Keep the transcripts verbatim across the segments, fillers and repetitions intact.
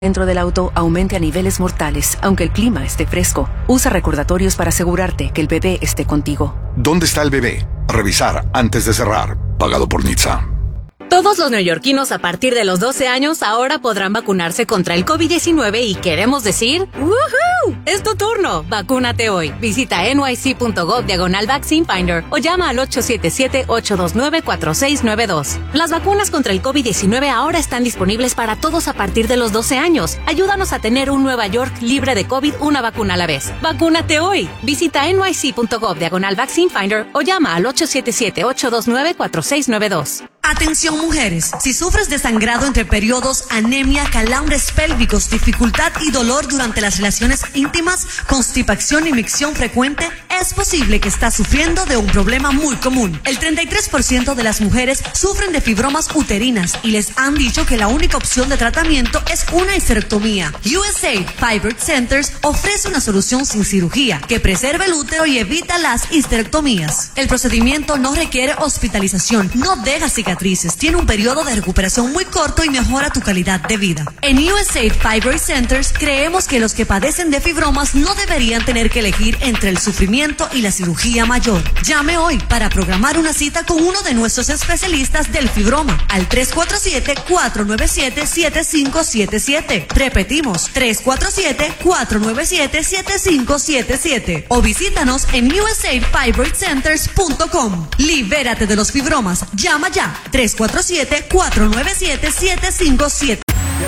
dentro del auto aumente a niveles mortales, aunque el clima esté fresco. Usa recordatorios para asegurarte que el bebé esté contigo. ¿Dónde está el bebé? Revisar antes de cerrar. Pagado por N H T S A. Todos los neoyorquinos a partir de los doce años ahora podrán vacunarse contra el COVID diecinueve y queremos decir ¡woohoo! Es tu turno. Vacúnate hoy. Visita nyc.gov diagonal Vaccine Finder o llama al ocho siete siete, ocho dos nueve, cuatro seis nueve dos. Las vacunas contra el COVID diecinueve ahora están disponibles para todos a partir de los doce años. Ayúdanos a tener un Nueva York libre de COVID una vacuna a la vez. Vacúnate hoy. Visita nyc.gov diagonal Vaccine Finder o llama al ocho siete siete, ocho dos nueve, cuatro seis nueve dos. Atención mujeres, si sufres de sangrado entre periodos, anemia, calambres pélvicos, dificultad y dolor durante las relaciones íntimas, constipación y micción frecuente, es posible que estás sufriendo de un problema muy común. El treinta y tres por ciento de las mujeres sufren de fibromas uterinas y les han dicho que la única opción de tratamiento es una histerectomía. U S A Fibroid Centers ofrece una solución sin cirugía que preserva el útero y evita las histerectomías. El procedimiento no requiere hospitalización, no deja cicatrices, tiene un periodo de recuperación muy corto y mejora tu calidad de vida. En U S A Fibroid Centers creemos que los que padecen de fibromas no deberían tener que elegir entre el sufrimiento y la cirugía mayor. Llame hoy para programar una cita con uno de nuestros especialistas del fibroma al tres cuatro siete, cuatro nueve siete, siete cinco siete siete. Repetimos, tres cuatro siete, cuatro nueve siete, siete cinco siete siete. O visítanos en u s a fibroid centers punto com. Libérate de los fibromas. Llama ya. tres cuatro siete, cuatro nueve siete, siete cinco siete.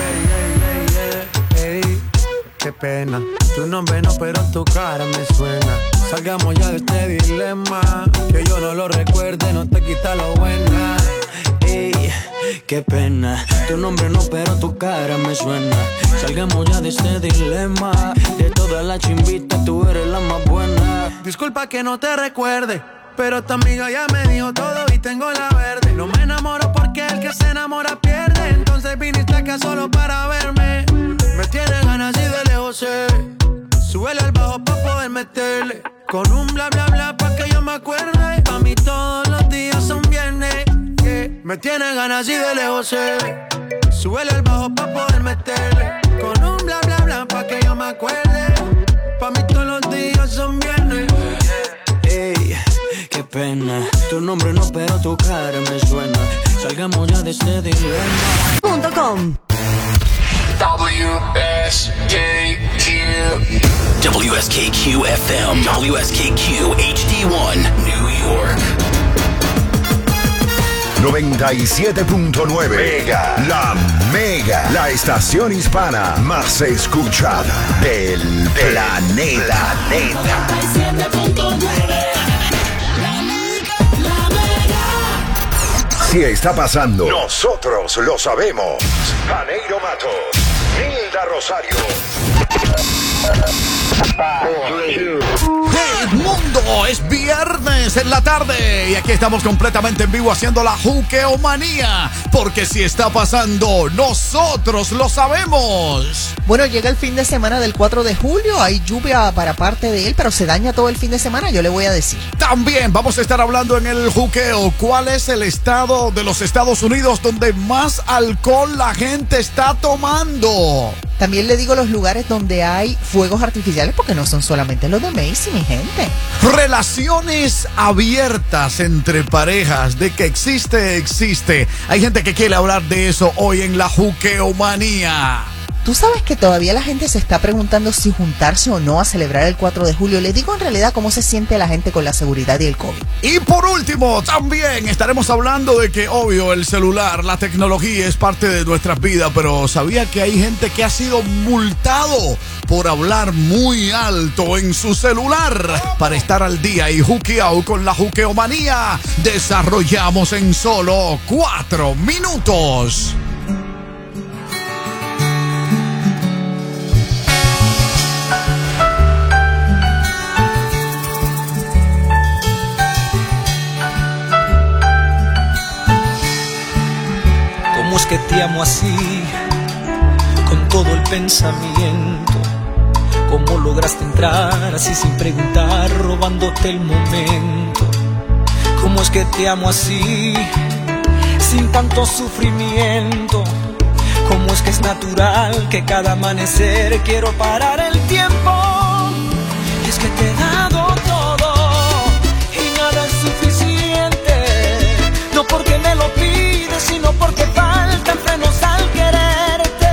Yeah, yeah, yeah, yeah. Hey, qué pena. Tu nombre no, pero tu cara me suena. Salgamos ya de este dilema. Que yo no lo recuerde, no te quita lo buena. Ey, qué pena. Tu nombre no, pero tu cara me suena. Salgamos ya de este dilema. De todas las chimbitas, tú eres la más buena. Disculpa que no te recuerde, pero tu amiga ya me dijo todo y tengo la verde. No me enamoro porque el que se enamora pierde. Entonces viniste acá solo para verme. Me tiene ganas y de lejos sé. Súbele al bajo pa' poder meterle. Con un bla bla bla pa' que yo me acuerde. Pa' mí todos los días son viernes. Yeah. Me tiene ganas y de lejos sé. Súbele al bajo pa' poder meterle. Con un bla bla bla pa' que yo me acuerde. Pa' mí todos los días son viernes. Ey, qué pena. Tu nombre no, pero tu cara me suena. Salgamos ya de este dilema. Punto com. W S K Q W S K Q F M, W S K Q H D one, New York. noventa y siete punto nueve Mega, la Mega, la estación hispana más escuchada del planeta. noventa y siete punto nueve La Mega, la Mega. Si está pasando, nosotros lo sabemos. Janeiro Matos, Nilda Rosario. ¡Hey mundo! Es viernes en la tarde y aquí estamos completamente en vivo haciendo la juqueomanía, porque si está pasando, nosotros lo sabemos. Bueno, llega el fin de semana del cuatro de julio, hay lluvia para parte de él, pero se daña todo el fin de semana, yo le voy a decir. También vamos a estar hablando en el juqueo, ¿cuál es el estado de los Estados Unidos donde más alcohol la gente está tomando? También le digo los lugares donde hay fuegos artificiales, porque no son solamente los de Macy, mi gente. Relaciones abiertas entre parejas, de que existe, existe. Hay gente que quiere hablar de eso hoy en la juqueomanía. Tú sabes que todavía la gente se está preguntando si juntarse o no a celebrar el cuatro de julio. Les digo en realidad cómo se siente la gente con la seguridad y el COVID. Y por último, también estaremos hablando de que, obvio, el celular, la tecnología es parte de nuestras vidas, pero ¿sabía que hay gente que ha sido multado por hablar muy alto en su celular? Para estar al día y juqueado con la juqueomanía, desarrollamos en solo cuatro minutos. ¿Cómo es que te amo así, con todo el pensamiento? ¿Cómo lograste entrar así sin preguntar, robándote el momento? ¿Cómo es que te amo así, sin tanto sufrimiento? ¿Cómo es que es natural que cada amanecer quiero parar el tiempo. Y es que te he dado todo y nada es suficiente, no porque me lo pides, sino porque faltan frenos al quererte.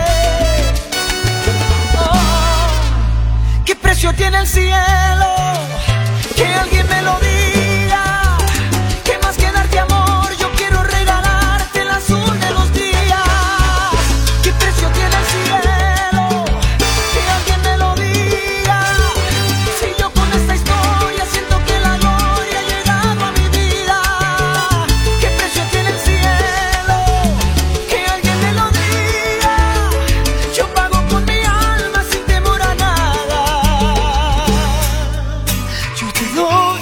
Oh, ¿qué precio tiene el cielo? Que alguien me lo diga. ¿Qué más que darte amor? Yo quiero regalarte el azul de los días. ¿Qué precio tiene el cielo? Que alguien me lo diga. Si yo con esta historia siento que la gloria ha llegado a mi vida. ¿Qué precio tiene el cielo? Que alguien me lo diga. Yo pago con mi alma sin temor a nada. Yo te doy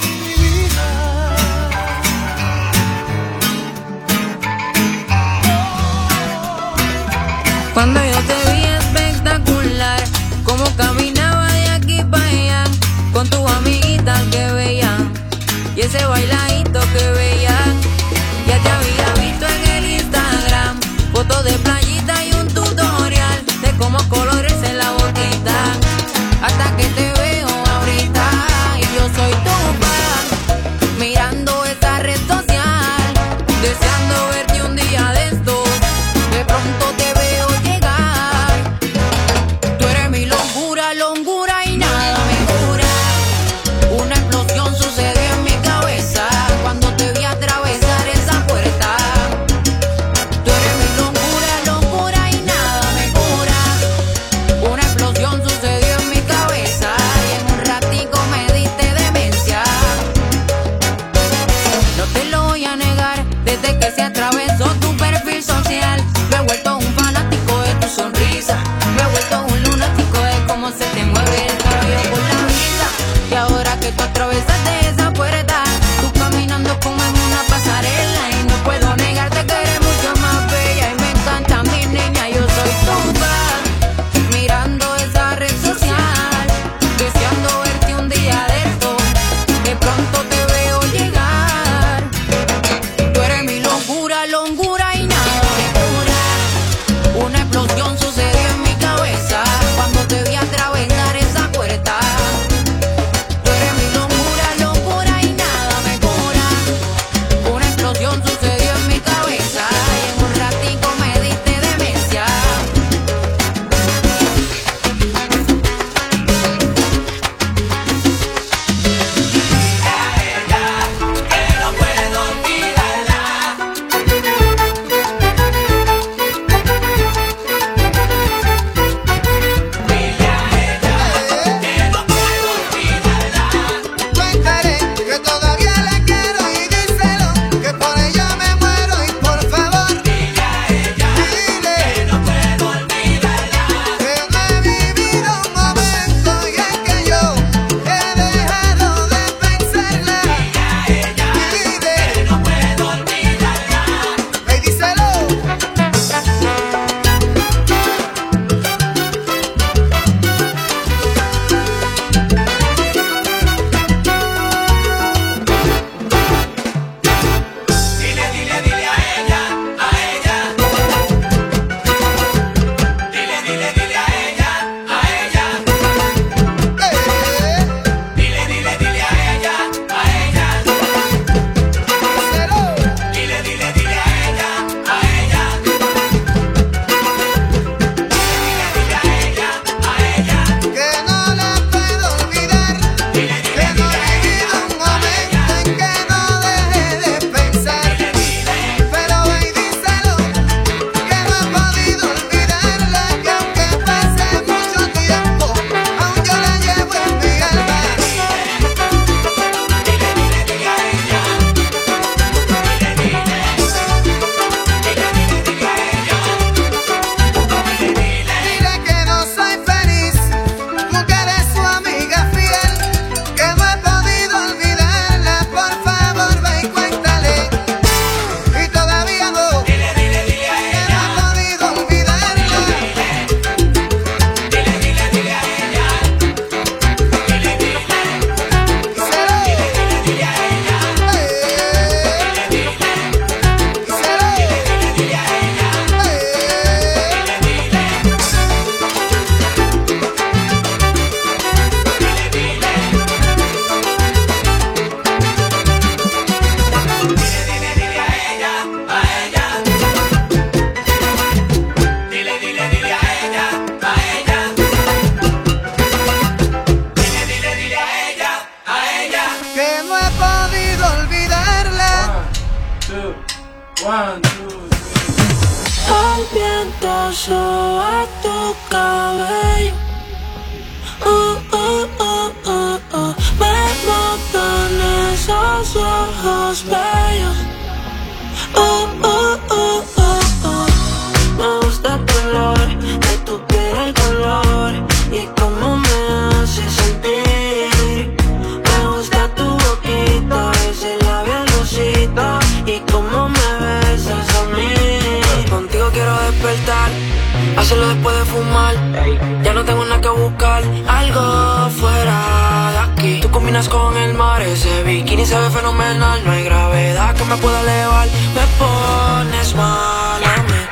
One, two, three. El viento soba tu cabello. Uh, uh, uh, uh, uh. Me matan esos ojos bellos. Uh, uh, uh, uh, uh. Me gusta tu olor, de tu piel el color y cómo me hace sentir. Me gusta tu boquita, ese labial rosita y cómo me besas a mí. Contigo quiero despertar, hacerlo después de fumar. Ya no tengo nada que buscar, algo fuera de aquí. Tú combinas con el mar, ese bikini se ve fenomenal. No hay gravedad que me pueda elevar, me pones mal a mí.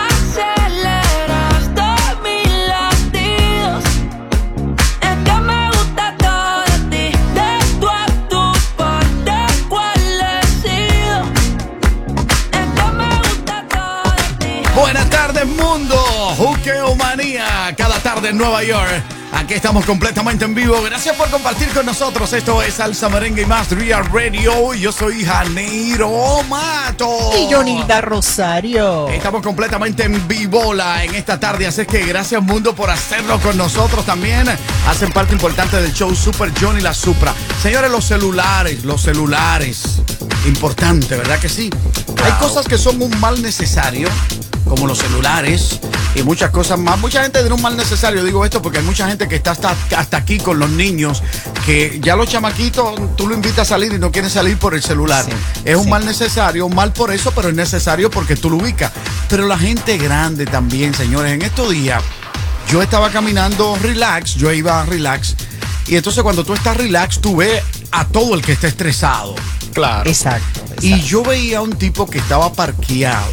Buenas tardes, mundo. Juqueo Manía, cada tarde en Nueva York. Aquí estamos completamente en vivo. Gracias por compartir con nosotros. Esto es Salsa, Merengue y Más Real Radio. Yo soy Janeiro Mato. Y Jonilda Rosario. Estamos completamente en vivola en esta tarde. Así que gracias, mundo, por hacerlo con nosotros también. Hacen parte importante del show Super Johnny La Supra. Señores, los celulares, los celulares. Importante, ¿verdad que sí? Wow. Hay cosas que son un mal necesario, como los celulares y muchas cosas más. Mucha gente tiene un mal necesario, digo esto porque hay mucha gente que está hasta, hasta aquí con los niños, que ya los chamaquitos, tú lo invitas a salir y no quieren salir por el celular. Sí, es un sí. mal necesario, un mal por eso, pero es necesario porque tú lo ubicas. Pero la gente grande también, señores, en estos días yo estaba caminando relax, yo iba relax, y entonces cuando tú estás relax, tú ves a todo el que está estresado. Claro. Exacto, exacto. Y yo veía a un tipo que estaba parqueado,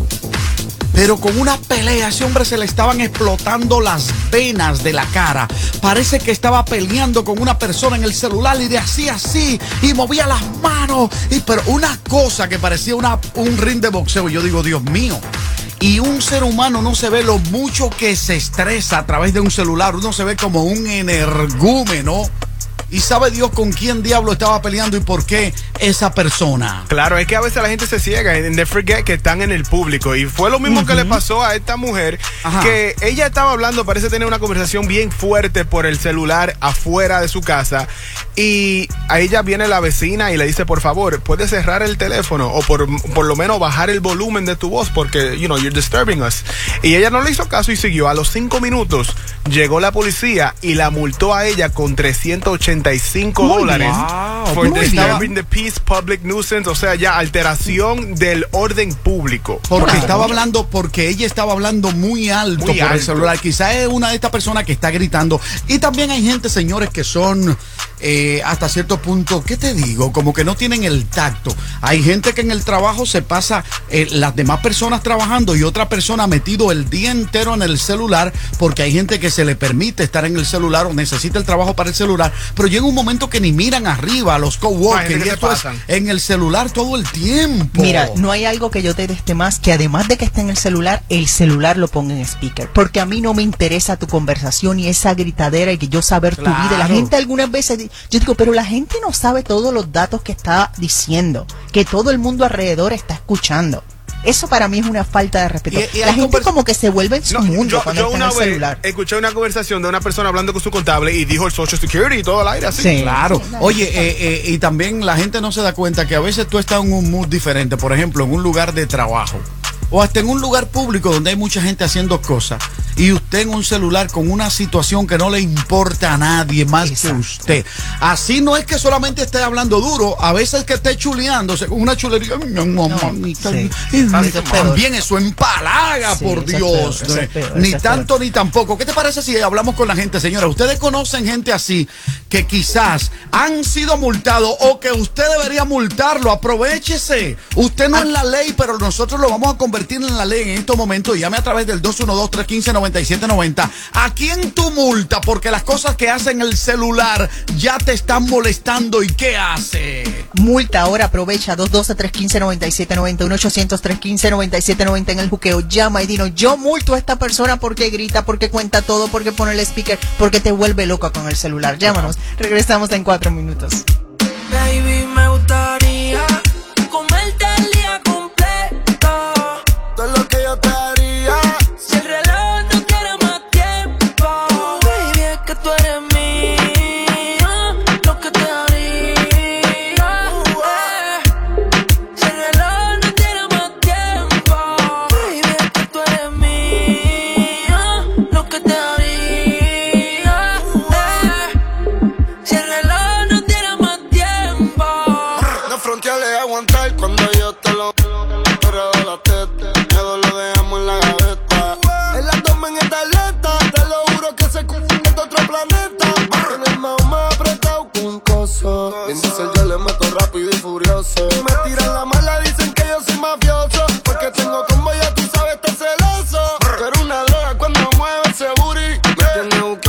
pero con una pelea. Ese hombre se le estaban explotando las venas de la cara. Parece que estaba peleando con una persona en el celular y de así así, y movía las manos. Y, pero una cosa que parecía una, un ring de boxeo. Y yo digo, Dios mío. Y un ser humano no se ve lo mucho que se estresa a través de un celular. Uno se ve como un energúmeno. Y sabe Dios con quién diablo estaba peleando y por qué esa persona. Claro, es que a veces la gente se ciega y they forget que están en el público. Y fue lo mismo uh-huh. que le pasó a esta mujer. Ajá. Que ella estaba hablando, parece tener una conversación bien fuerte por el celular afuera de su casa. Y a ella viene la vecina y le dice, por favor, ¿puedes cerrar el teléfono? O por, por lo menos bajar el volumen de tu voz porque, you know, you're disturbing us. Y ella no le hizo caso y siguió. A los cinco minutos llegó la policía y la multó a ella con trescientos ochenta y cinco dólares wow, for disturbing the peace, public nuisance, o sea, ya alteración del orden público. Porque wow. estaba hablando, porque ella estaba hablando muy alto muy por alto. el celular. Quizás es una de estas personas que está gritando. Y también hay gente, señores, que son eh, hasta cierto punto, ¿qué te digo? Como que no tienen el tacto. Hay gente que en el trabajo se pasa eh, las demás personas trabajando y otra persona metido el día entero en el celular, porque hay gente que se le permite estar en el celular o necesita el trabajo para el celular, pero llega un momento que ni miran arriba a los coworkers y esto es en el celular todo el tiempo. Mira, no hay algo que yo te deste más que además de que esté en el celular, el celular lo ponga en speaker, porque a mí no me interesa tu conversación y esa gritadera y que yo saber claro. tu vida. La gente algunas veces, yo digo, pero la gente no sabe todos los datos que está diciendo, que todo el mundo alrededor está escuchando. Eso para mí es una falta de respeto. Y, y la gente como que se vuelve en su no, mundo yo, cuando yo está una en el vez celular. Escuché una conversación de una persona hablando con su contable y dijo el Social Security y todo al aire así. Sí, claro. Oye, eh, eh, y también la gente no se da cuenta que a veces tú estás en un mood diferente. Por ejemplo, en un lugar de trabajo o hasta en un lugar público donde hay mucha gente haciendo cosas y usted en un celular con una situación que no le importa a nadie más Exacto. que usted. Así no es que solamente esté hablando duro, a veces que esté chuleándose con una chulería. No, mamita, sí. eso también eso empalaga, sí, por Dios. Peor, no, peor, ni tanto peor. Ni tampoco. ¿Qué te parece si hablamos con la gente, señora? Ustedes conocen gente así que quizás han sido multados o que usted debería multarlo. Aprovechese. Usted no ah. es la ley, pero nosotros lo vamos a convertir en la ley en estos momentos. Llame a través del dos uno dos, tres uno cinco, nueve siete nueve cero. ¿A quién tú multa? Porque las cosas que hace en el celular ya te están molestando. ¿Y qué hace? Multa ahora, aprovecha dos uno dos, tres uno cinco, nueve siete nueve cero, uno ochocientos, tres uno cinco, nueve siete nueve cero en el juqueo. Llama y dinos, yo multo a esta persona porque grita, porque cuenta todo, porque pone el speaker, porque te vuelve loca con el celular. Llámanos. Regresamos en cuatro minutos. Baby, me gustaría comerte el día completo.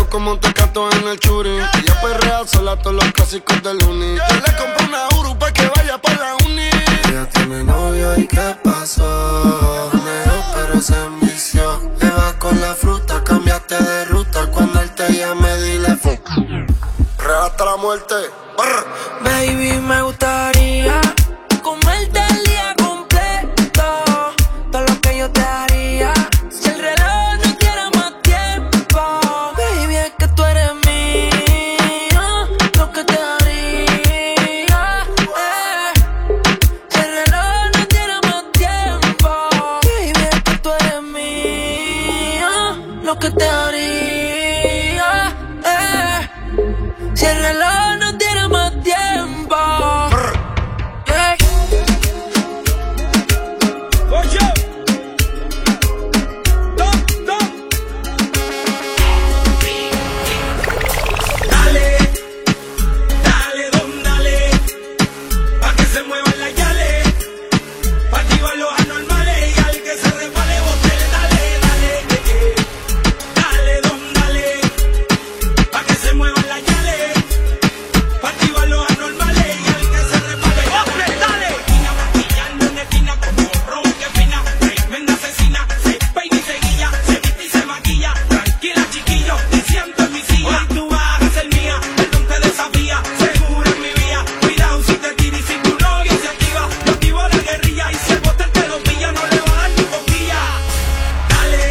como un tecato en el churi. Ella perrea sola todos los clásicos del uni. Yo le compré una Uru pa' que vaya pa' la uni. Ella tiene novio y ¿qué pasó? Mejor pero se envició. Le vas con la fruta, cambiaste de ruta. Cuando él te llame dile fuck. Real hasta la muerte. Brr. Baby, me gustaría comerte el día completo. Todo lo que yo te haría. Si el reloj no diera más tiempo. Baby, es que tú eres mía. Lo que te haría. Eh. Si el reloj no diera más tiempo. Baby, es que tú eres mía. Lo que te haría. Eh. Si el reloj no diera más tiempo. Yeah. Oye. Dale, dale, don, dale, pa' que se muevan las yales, pa' activar los anormales y al que se resbale bote, dale, dale, eh, eh. Dale, don, dale, pa' que se muevan las yales, pa' activar los anormales y al que se resbale bote, dale. Esquina maquillando en esquina como ron que fina, tremenda asesina, se peina y se guilla, se viste y se maquilla, tranquila chiquillo, te siento en mi silla. Hoy tú vas a ser mía, perdón te desafía, seguro en mi vía, cuidado si te tiras y si tu novio se activa, yo activo la guerrilla y si el bote te lo pilla no le va a dar ni boquilla. Dale,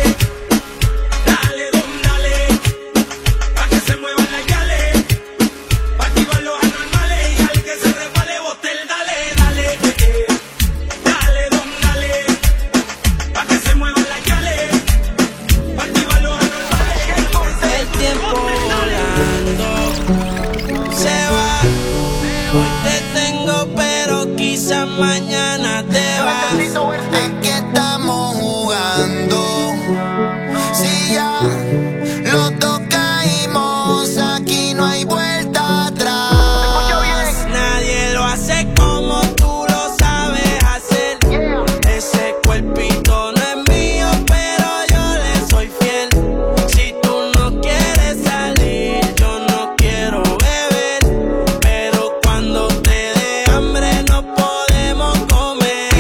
dale, don, dale, pa' que se muevan las yales, pa' activar los anormales y al que se resbale bote, dale, dale, eh, eh. Dale, don, dale, pa' que se muevan las yales, pa' activar los anormales y al que se El tiempo volando se va. Hoy te tengo, pero quizás mañana te vas. Es que estamos jugando. Si ya los dos caímos, aquí no hay vuelta atrás. Nadie lo hace como tú lo sabes hacer. Ese cuerpito no es mío, pero yo le soy fiel. Si tú no quieres salir, yo no quiero beber. Pero cuando te dé hambre no podemos comer.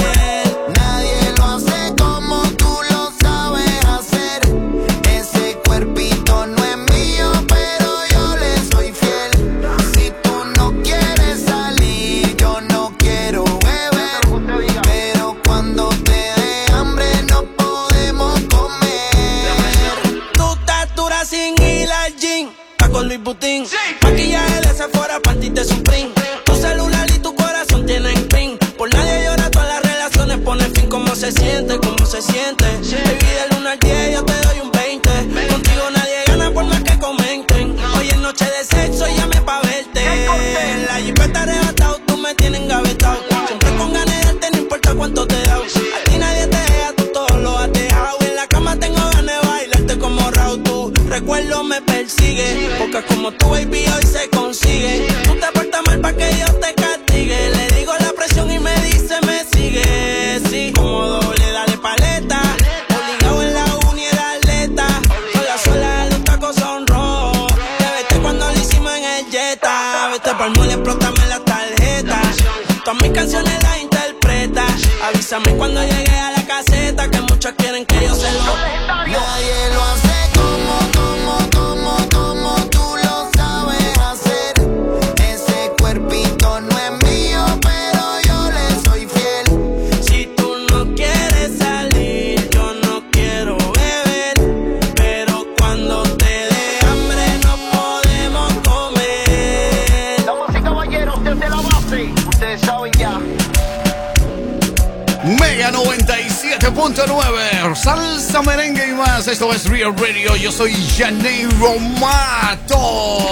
Nadie lo hace como tú lo sabes hacer. Ese cuerpito no es mío, pero yo le soy fiel. Si tú no quieres salir, yo no quiero beber. Pero cuando te dé hambre no podemos comer. Tu estatura sin ir al gym, está con Luis Butín. Maquillaje de Sephora, panty de Supreme. Tu celular y tu corazón tienen pin. Por nadie llora, todas las relaciones ponen fin. ¿Cómo se siente? ¿Cómo se siente? Baby, del uno al diez yo te doy un veinte. Contigo nadie gana por más que comenten. Hoy es noche de sexo y llame pa' verte. La jipeta arrebatado, tú me tienes engavetado. Siempre con ganas de darte, no importa cuánto te da. A ti nadie te deja, tú todo lo has dejado. En la cama tengo ganas de bailarte como Raúl. Tu recuerdo me persigue, porque como tu baby hoy se consigue. Tú te portas mal pa' que yo te castigue. Le digo la presión y me dice me sigue. Sí, como doble, dale paleta. Obligado en la uni era atleta. Con la suela de los tacos son rojos. Te vete cuando lo hicimos en el Jetta. Vete pa'l mall y explótame la tarjeta. Todas mis canciones las interpreta. Avísame cuando llegue a la caseta, que muchos quieren que yo se lo. Nadie lo hace como, como, como, como tú lo sabes hacer. Ese cuerpito no es mío, pero yo le soy fiel. Si tú no quieres salir, yo no quiero beber. Pero cuando te dé hambre no podemos comer. Damas y caballeros, desde la base, ustedes saben ya. Mega noventa y siete punto nueve, salsa, merengue y más. Esto es Real Radio. Yo soy Janeiro Matos.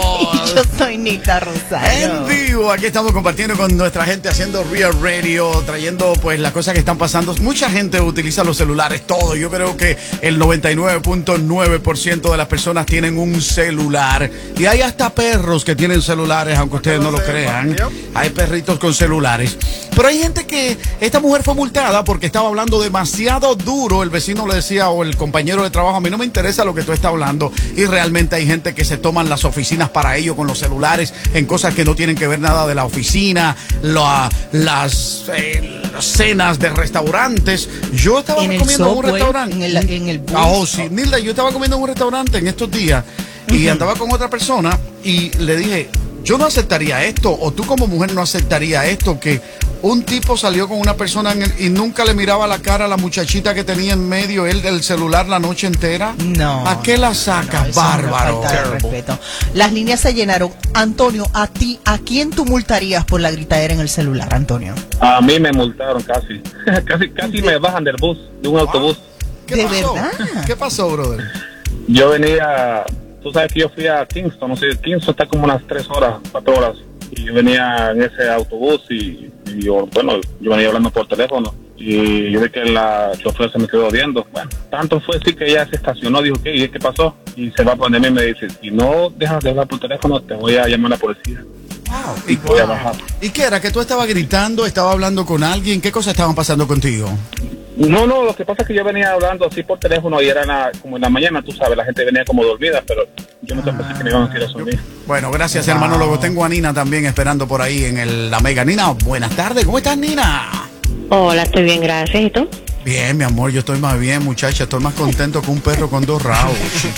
Yo soy Nilda Rosario. En vivo, aquí estamos compartiendo con nuestra gente, haciendo Real Radio, trayendo pues las cosas que están pasando. Mucha gente utiliza los celulares, todo. Yo creo que el noventa y nueve punto nueve por ciento de las personas tienen un celular. Y hay hasta perros que tienen celulares, aunque ustedes no lo crean. Hay perritos con celulares. Pero hay gente que, esta mujer fue multada porque estaba hablando demasiado duro. El vecino le decía, o el compañero de trabajo, a mí no me interesa lo que tú estás hablando. Y realmente hay gente que se toman las oficinas para ello con los celulares en cosas que no tienen que ver nada de la oficina, la, las, eh, las cenas de restaurantes. Yo estaba en comiendo en un subway, restaurante. En el, en el bus. Ah, oh, sí, Nilda, yo estaba comiendo en un restaurante en estos días y uh-huh. andaba con otra persona y le dije, yo no aceptaría esto, o tú como mujer no aceptaría esto, que un tipo salió con una persona en el, y nunca le miraba la cara a la muchachita que tenía en medio él del celular la noche entera. No. ¿A qué la saca? No, bárbaro. No, respeto. Las líneas se llenaron. Antonio, a ti, ¿a quién tú multarías por la gritadera en el celular, Antonio? A mí me multaron casi. casi casi me bajan del bus, de un autobús. ¿Qué ¿De pasó? verdad? ¿Qué pasó, brother? Yo venía, tú sabes que yo fui a Kingston, no sé, Kingston está como unas tres horas, cuatro horas. Y yo venía en ese autobús y, y yo, bueno, yo venía hablando por teléfono y yo vi que la chofer se me quedó viendo. Bueno, tanto fue así que ella se estacionó, dijo, ¿qué? ¿Qué pasó? Y se va a ponerme y me dice, si no dejas de hablar por teléfono, te voy a llamar a la policía. Wow. Y voy a bajar. ¿Y qué era? ¿Que tú estabas gritando, estabas hablando con alguien? ¿Qué cosas estaban pasando contigo? No, no, lo que pasa es que yo venía hablando así por teléfono y era la, como en la mañana, tú sabes, la gente venía como dormida, pero yo no pensé que me iban a decir eso a mí. Bueno, gracias, wow. hermano. Luego tengo a Nina también esperando por ahí en el, la Mega. Nina, buenas tardes. ¿Cómo estás, Nina? Hola, estoy bien, gracias. ¿Y tú? Bien, mi amor, yo estoy más bien, muchacha. Estoy más contento que un perro con dos rabos.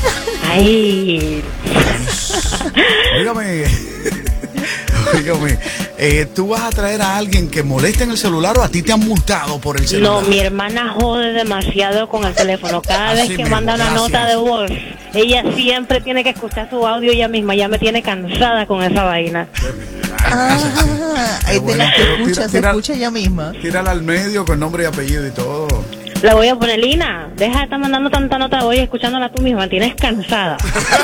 Ay. Dígame. Dígame, eh, ¿tú vas a traer a alguien que moleste en el celular o a ti te han multado por el celular? No, mi hermana jode demasiado con el teléfono. Cada Así vez que mismo, manda una gracias. nota de voz, ella siempre tiene que escuchar su audio ella misma. Ya me tiene cansada con esa vaina. Ah, es de las que escucha, Tira- se tira- escucha ella misma. Tírala al medio con nombre y apellido y todo. La voy a poner, Lina, deja de estar mandando tanta nota de voz y escuchándola tú misma. Tienes cansada.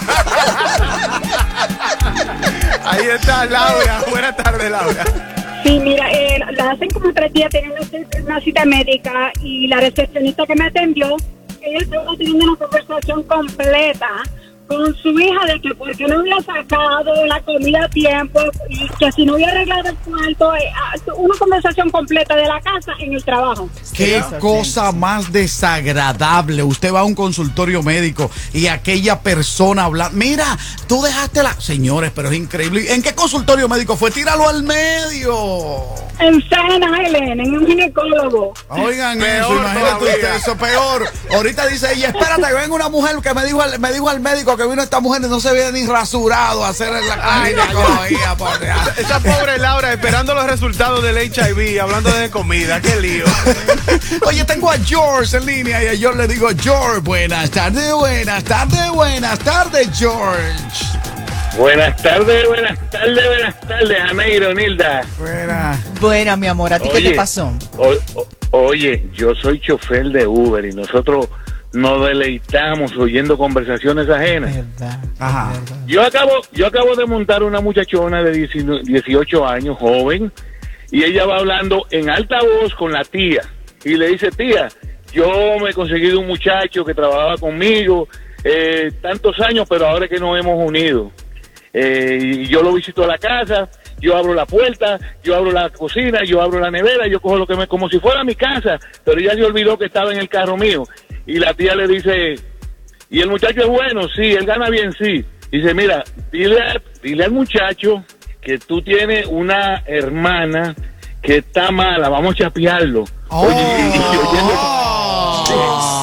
Ahí está Laura. Buenas tardes, Laura. Sí, mira, eh, la hacen como tres días, tienen una, una cita médica y la recepcionista que me atendió, ella estaba teniendo una conversación completa con su hija de que por qué no había sacado la comida a tiempo y que si no había arreglado el cuarto, eh, una conversación completa de la casa en el trabajo. Qué cosa más desagradable. Usted va a un consultorio médico y aquella persona habla. Mira, tú dejaste la. Señores, pero es increíble. ¿En qué consultorio médico fue? Tíralo al medio. En San Helen, en un ginecólogo. Oigan, Peor eso, imagínate todavía. usted, eso peor. Ahorita dice ella, espérate, que venga una mujer que me dijo al, me dijo al médico que vino esta mujer y no se ve ni rasurado a hacer la Ay, ginecología, por Dios. Esa pobre Laura esperando los resultados del H I V, hablando de comida, qué lío. Oye, tengo a George en línea y a George le digo, George, buenas tardes, buenas tardes, buenas tardes, George. Buenas tardes, buenas tardes, buenas tardes, Ameiro, Nilda. Buenas. Buena, mi amor, ¿a ti qué Oye, te pasó? O- o- oye, yo soy chofer de Uber y nosotros nos deleitamos oyendo conversaciones ajenas. Verdad. Ajá. Yo acabo, yo acabo de montar una muchachona de diecinueve dieciocho años, joven, y ella va hablando en alta voz con la tía y le dice, tía, yo me he conseguido un muchacho que trabajaba conmigo eh, tantos años, pero ahora es que nos hemos unido. Eh, y yo lo visito a la casa, yo abro la puerta, yo abro la cocina, yo abro la nevera, yo cojo lo que me, como si fuera mi casa, pero ella se olvidó que estaba en el carro mío. Y la tía le dice, ¿y el muchacho es bueno? Sí, él gana bien, sí. Dice, mira, dile, a- dile al muchacho que tú tienes una hermana que está mala, vamos a chapearlo. Oye, y- y oyendo-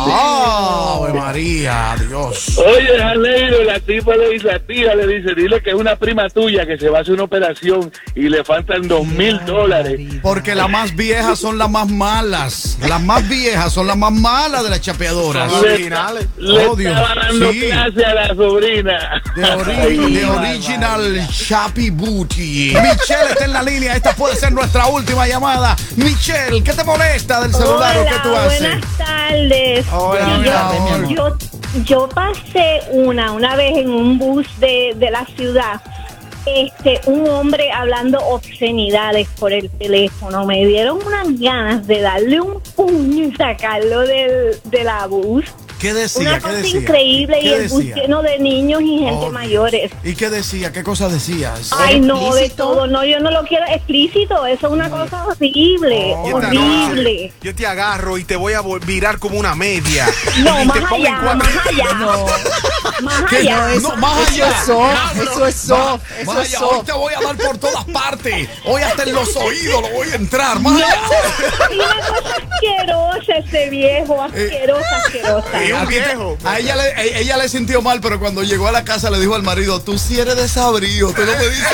¡Ave María, Dios! Oye, Janeiro, la tipa le dice, la tía le dice, dile que es una prima tuya que se va a hacer una operación y le faltan dos mil dólares. Porque las más viejas son las más malas. Las más viejas son las más malas de las chapeadoras. Son originales. Le Oh, Dios. estaba dando Sí. clase a la sobrina. De, ori- de original Chappy Booty. Michelle está en la línea. Esta puede ser nuestra última llamada. Michelle, ¿qué te molesta del celular o qué tú haces? Buenas tardes. Hola, mi yo, amor. yo yo pasé una, una vez en un bus de, de la ciudad, este, un hombre hablando obscenidades por el teléfono. Me dieron unas ganas de darle un puño y sacarlo del, de la bus. ¿Qué decía? Una ¿Qué cosa decía? increíble ¿Qué y el bus decía? lleno de niños y gente Oh, mayores. ¿Y qué decía? ¿Qué cosas decías? Ay, no, de todo. No, yo no lo quiero explícito. Eso es una cosa horrible, Yo te horrible. agarro, yo te agarro y te voy a vol- virar como una media. No, Y más te pongo en allá, cuatro- más allá. Más ¿Qué? allá. No, eso- No, más eso allá. es soft, Diablo. eso es soft, Más- eso más es allá. soft. Hoy te voy a dar por todas partes. Hoy hasta en los oídos lo voy a entrar. Más No, allá. y una cosa asquerosa ese viejo, asquerosa, asquerosa. Y un viejo. A ella le, e- ella le sintió mal, pero cuando llegó a la casa le dijo al marido, tú sí eres desabrío, tú no me dices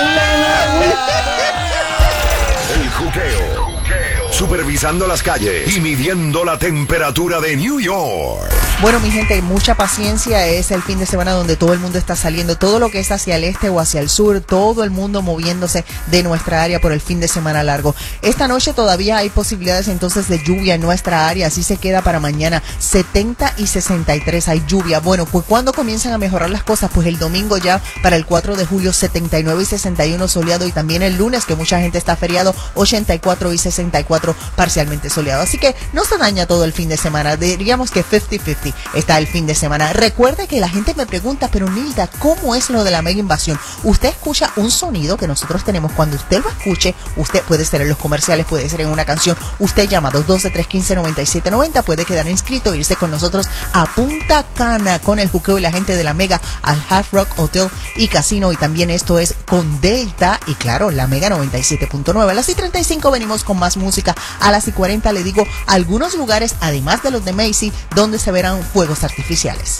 El juqueo. Supervisando las calles y midiendo la temperatura de New York. Bueno, mi gente, mucha paciencia. Es el fin de semana donde todo el mundo está saliendo. Todo lo que es hacia el este o hacia el sur, todo el mundo moviéndose de nuestra área por el fin de semana largo. Esta noche todavía hay posibilidades entonces de lluvia en nuestra área. Así se queda para mañana. setenta y sesenta y tres hay lluvia. Bueno, pues ¿cuándo comienzan a mejorar las cosas? Pues el domingo ya para el cuatro de julio, setenta y nueve y sesenta y uno soleado. Y también el lunes, que mucha gente está feriado, ochenta y cuatro y sesenta y cuatro parcialmente soleado. Así que no se daña todo el fin de semana. Diríamos que cincuenta cincuenta está el fin de semana. Recuerde que la gente me pregunta, pero Nilda, ¿cómo es lo de la mega invasión? Usted escucha un sonido que nosotros tenemos. Cuando usted lo escuche, usted puede ser en los comerciales, puede ser en una canción. Usted llama dos uno dos, tres uno cinco, nueve siete nueve cero, puede quedar inscrito e irse con nosotros a Punta Cana con el juqueo y la gente de la Mega al Hard Rock Hotel y Casino. Y también esto es con Delta y claro, la Mega noventa y siete punto nueve. A las y treinta y cinco venimos con más música. A las y cuarenta le digo algunos lugares, además de los de Macy, donde se verán fuegos artificiales.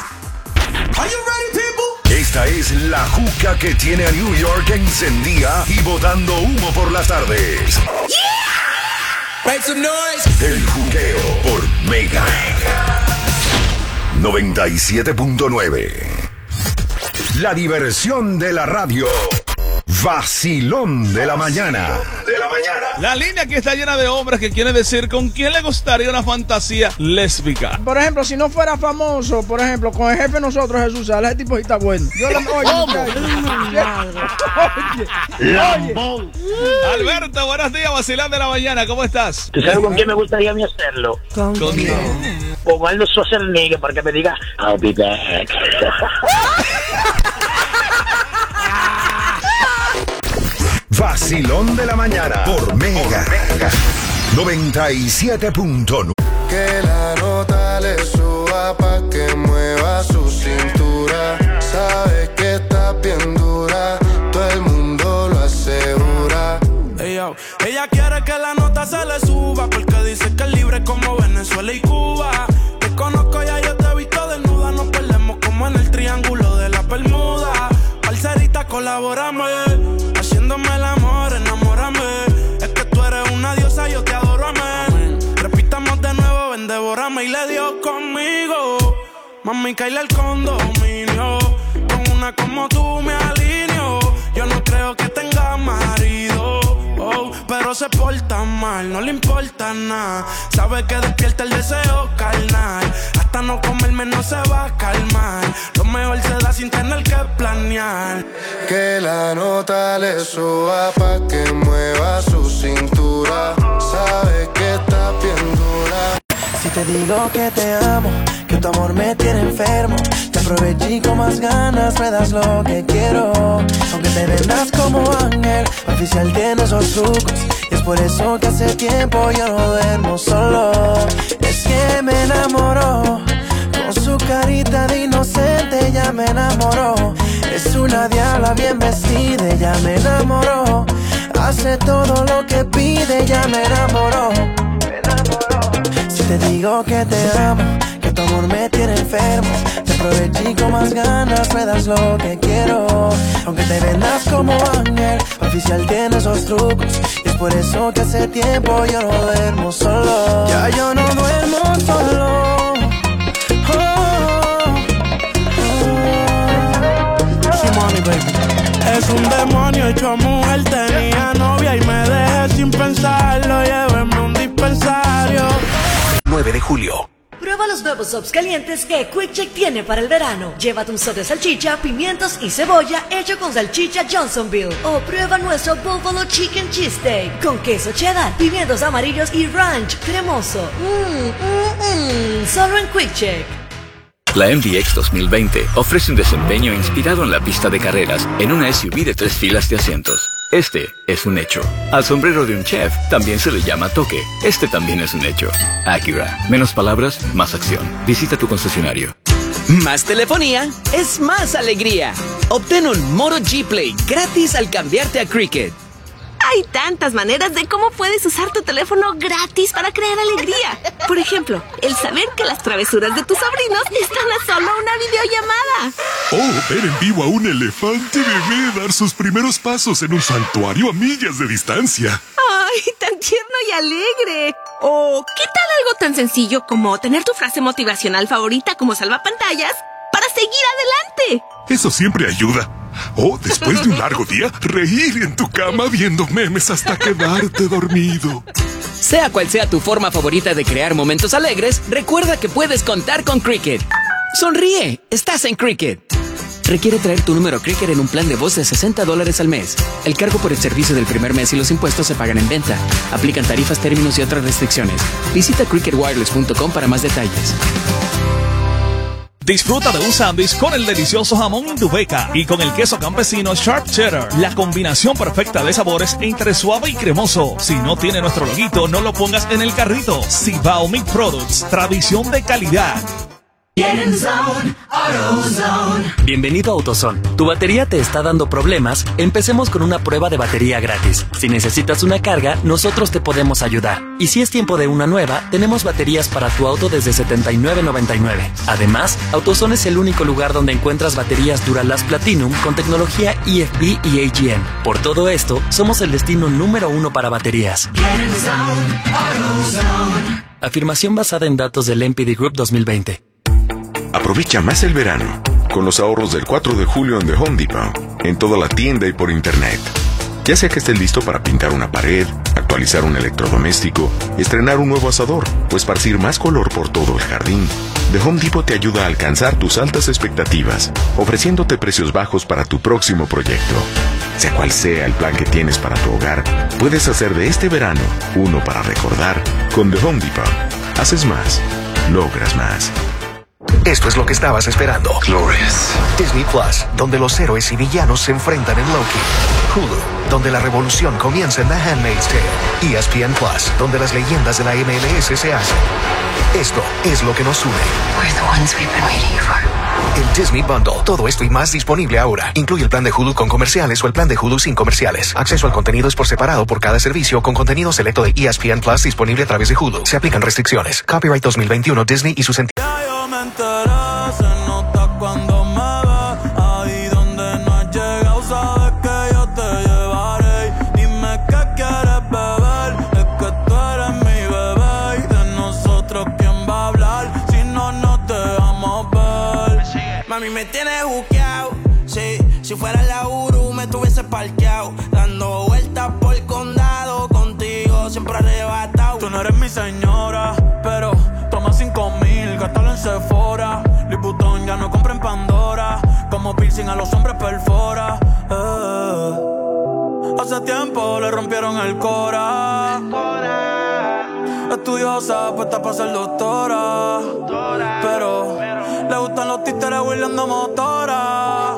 Esta es la juca que tiene a New York encendida y botando humo por las tardes. El juqueo por Mega noventa y siete punto nueve. La diversión de la radio. Vacilón de la mañana. De la mañana. La línea aquí está llena de hombres que quieren decir con quién le gustaría una fantasía lésbica. Por ejemplo, si no fuera famoso, por ejemplo, con el jefe de nosotros, Jesús Sala, ese tipo sí está bueno. Yo le oye, oye, oye. Alberto, buenos días, Vacilón de la mañana, ¿cómo estás? ¿Tú sabes con quién me gustaría a mí hacerlo? ¿Con quién? Con Arnold Schwarzenegger para que me diga I'll be back. Vacilón de la mañana por Mega noventa y siete punto nueve. Que la nota le suba pa' que mueva su cintura. Sabes que está bien dura, todo el mundo lo asegura. Hey, yo. Ella quiere que la nota se le suba porque dice que es libre como Venezuela y Cuba. Te conozco ya, yo te he visto desnuda. Nos perdemos como en el triángulo de la Bermuda. Parcerita, colabórame, haciéndome el amor, enamórame. Es que tú eres una diosa, yo te adoro, amén. Repitamos de nuevo, ven, devórame. Y le dio conmigo, mami, caíle al condominio. Con una como tú me alineo. Yo no creo que tenga marido, oh, pero se porta mal, no le importa nada. Sabe que despierta el deseo carnal. Hasta no comerme no se va a calmar. Lo mejor se da sin tener que planear. Que la nota le suba pa' que mueva su cintura. Sabes que está bien dura. Si te digo que te amo, que tu amor me tiene enfermo, te aproveché y con más ganas me das lo que quiero. Aunque te vendas como ángel, oficial tiene esos trucos. Y es por eso que hace tiempo yo no duermo solo. Es que me enamoró, con su carita de inocente ya me enamoró. Es una diabla bien vestida, ya me enamoró. Hace todo lo que pide, ya me enamoró. Si te digo que te amo, que tu amor me tiene enfermo, te aproveché y con más ganas me das lo que quiero. Aunque te vendas como ángel, oficial tiene esos trucos. Y es por eso que hace tiempo yo no duermo solo. Ya yo no duermo solo. Oh, oh. Simone, baby. Es un demonio hecho mujer, tenía novia y me dejé sin pensarlo. Llévenme un dispensario. nueve de julio. Prueba los nuevos sops calientes que Quick Check tiene para el verano. Llévate un sop de salchicha, pimientos y cebolla hecho con salchicha Johnsonville. O prueba nuestro Buffalo Chicken Cheesesteak con queso cheddar, pimientos amarillos y ranch cremoso. Mmm, mmm, mmm. Solo en Quick Check. La M D X dos mil veinte ofrece un desempeño inspirado en la pista de carreras en una S U V de tres filas de asientos. Este es un hecho. Al sombrero de un chef también se le llama toque. Este también es un hecho. Acura. Menos palabras, más acción. Visita tu concesionario. Más telefonía es más alegría. Obtén un Moto G Play gratis al cambiarte a Cricket. Hay tantas maneras de cómo puedes usar tu teléfono gratis para crear alegría. Por ejemplo, el saber que las travesuras de tus sobrinos están a solo una videollamada. Oh, ver en vivo a un elefante bebé dar sus primeros pasos en un santuario a millas de distancia. ¡Ay, tan tierno y alegre! O, ¿qué tal algo tan sencillo como tener tu frase motivacional favorita como salvapantallas para seguir adelante? Eso siempre ayuda. O, después de un largo día, reír en tu cama viendo memes hasta quedarte dormido. Sea cual sea tu forma favorita de crear momentos alegres, recuerda que puedes contar con Cricket. Sonríe, estás en Cricket. Requiere traer tu número Cricket en un plan de voz de sesenta dólares al mes. El cargo por el servicio del primer mes y los impuestos se pagan en venta. Aplican tarifas, términos y otras restricciones. Visita cricket wireless punto com para más detalles. Disfruta de un sándwich con el delicioso jamón Indubeca y con el queso campesino Sharp Cheddar. La combinación perfecta de sabores entre suave y cremoso. Si no tiene nuestro loguito, no lo pongas en el carrito. Cibao Meat Products, tradición de calidad. Bienvenido a AutoZone. ¿Tu batería te está dando problemas? Empecemos con una prueba de batería gratis. Si necesitas una carga, nosotros te podemos ayudar. Y si es tiempo de una nueva, tenemos baterías para tu auto desde setenta y nueve noventa y nueve. Además, AutoZone es el único lugar donde encuentras baterías Duralast Platinum con tecnología E F B y A G M. Por todo esto, somos el destino número uno para baterías. Afirmación basada en datos del M P D Group dos mil veinte. Aprovecha más el verano con los ahorros del cuatro de julio en The Home Depot, en toda la tienda y por internet. Ya sea que estés listo para pintar una pared, actualizar un electrodoméstico, estrenar un nuevo asador o esparcir más color por todo el jardín, The Home Depot te ayuda a alcanzar tus altas expectativas, ofreciéndote precios bajos para tu próximo proyecto. Sea cual sea el plan que tienes para tu hogar, puedes hacer de este verano uno para recordar. Con The Home Depot, haces más, logras más. Esto es lo que estabas esperando. Glorious. Disney Plus, donde los héroes y villanos se enfrentan en Loki. Hulu, donde la revolución comienza en The Handmaid's Tale. E S P N Plus, donde las leyendas de la M L S se hacen. Esto es lo que nos une. We're the ones we've been waiting for. El Disney Bundle. Todo esto y más disponible ahora. Incluye el plan de Hulu con comerciales o el plan de Hulu sin comerciales. Acceso al contenido es por separado por cada servicio, con contenido selecto de E S P N Plus disponible a través de Hulu. Se aplican restricciones. Copyright dos mil veintiuno Disney y sus entidades. Se nota cuando me ve, ahí donde no has llegado, sabes que yo te llevaré. Dime qué quieres beber, es que tú eres mi bebé. Y de nosotros quién va a hablar, si no nos dejamos ver. Mami me tienes buqueado, sí, si fuera la Uru me tuviese parqueado, dando vueltas por el condado, contigo siempre arrebatado. Tú no eres mi señora, pero toma cinco mil, gástalo en Sephora. Liputón ya no compra en Pandora, como piercing a los hombres perfora. eh. Hace tiempo le rompieron el cora. Estudiosa, puesta para ser doctora, pero le gustan los títeres huirleando motora.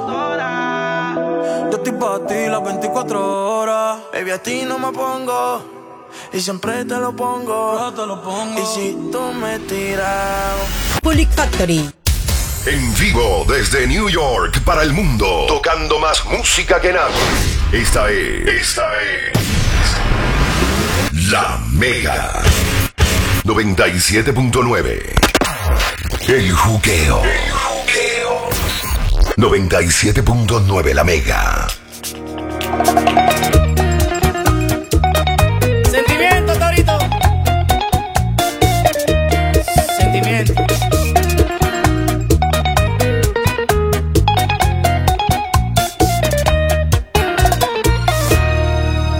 Yo estoy para ti las veinticuatro horas. Baby, a ti no me pongo y siempre te lo pongo. Te lo pongo. Y si tú me tiras. Public Factory. En vivo desde New York para el mundo, tocando más música que nadie. Esta es, esta es La Mega noventa y siete punto nueve. El juqueo. El juqueo. noventa y siete punto nueve La Mega. Sentimiento, Torito. Sentimiento.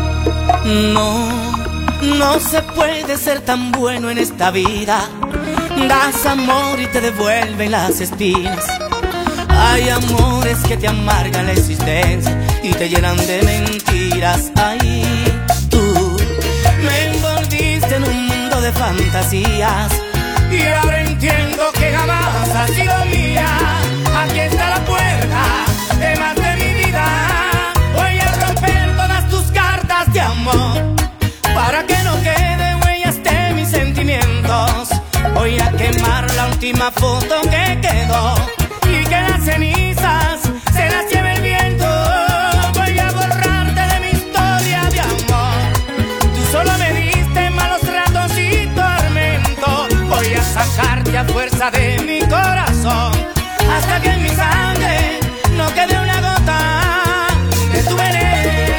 No, no se puede ser tan bueno en esta vida Das amor y te devuelven las espinas. Hay amores que te amargan la existencia y te llenan de mentiras. Ay, tú me envolviste en un mundo de fantasías y ahora entiendo que jamás has sido mía. Aquí está la puerta de más de mi vida. Voy a romper todas tus cartas de amor para que no queden huellas de mis sentimientos. Voy a quemar la última foto que quedó y que las cenizas se las lleve el viento. Voy a borrarte de mi historia de amor. Tú solo me diste malos ratos y tormento. Voy a sacarte a fuerza de mi corazón hasta que en mi sangre no quede una gota de tu veneno.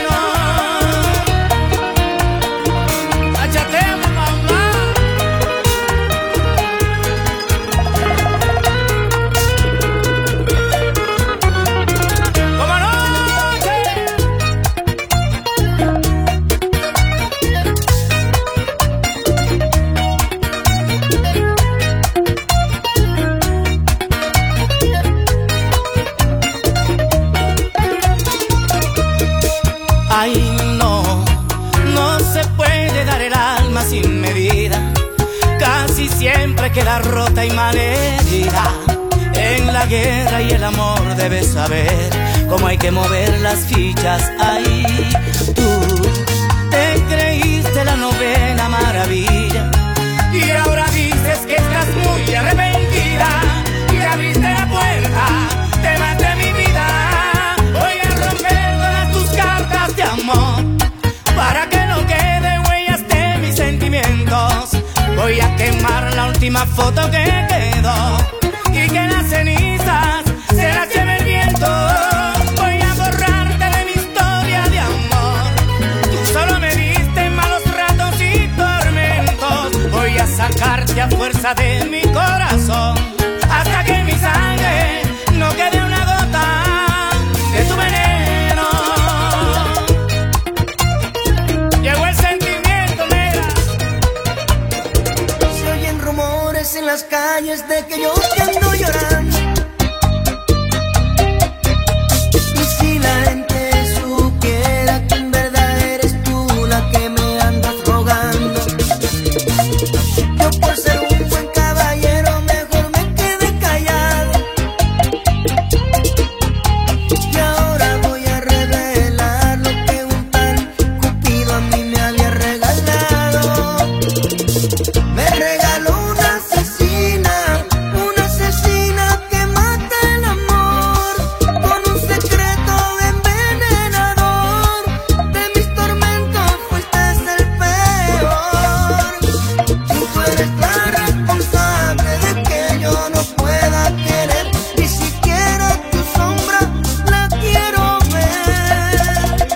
Ay, no, no se puede dar el alma sin medida. Casi siempre queda rota y malherida. En la guerra y el amor debes saber cómo hay que mover las fichas. Ay, tú te creíste la novena maravilla y ahora dices que estás muy arrepentida y abriste la puerta, te maté mi vida. Voy a romper todas tus cartas de amor para que no quede huellas de mis sentimientos. Voy a quemar la última foto que quedó y que las cenizas se las lleve el viento. Voy a borrarte de mi historia de amor. Tú solo me diste malos ratos y tormentos. Voy a sacarte a fuerza de mi corazón hasta que en mi sangre no quede una gota de tu veneno. Llegó el sentimiento, negra. Se oyen rumores en las calles de que yo te ando llorando. Y si la gente supiera que en verdad eres tú la que me andas rogando, yo por ser un buen caballero mejor me quedé callado. Y ahora voy a revelar lo que un tal Cupido a mí me había regalado. Me regaló una asesina, una asesina que mata el amor con un secreto envenenador. De mis tormentos fuiste el peor y tú eres la responsable de que yo no pueda querer, ni siquiera tu sombra la quiero ver.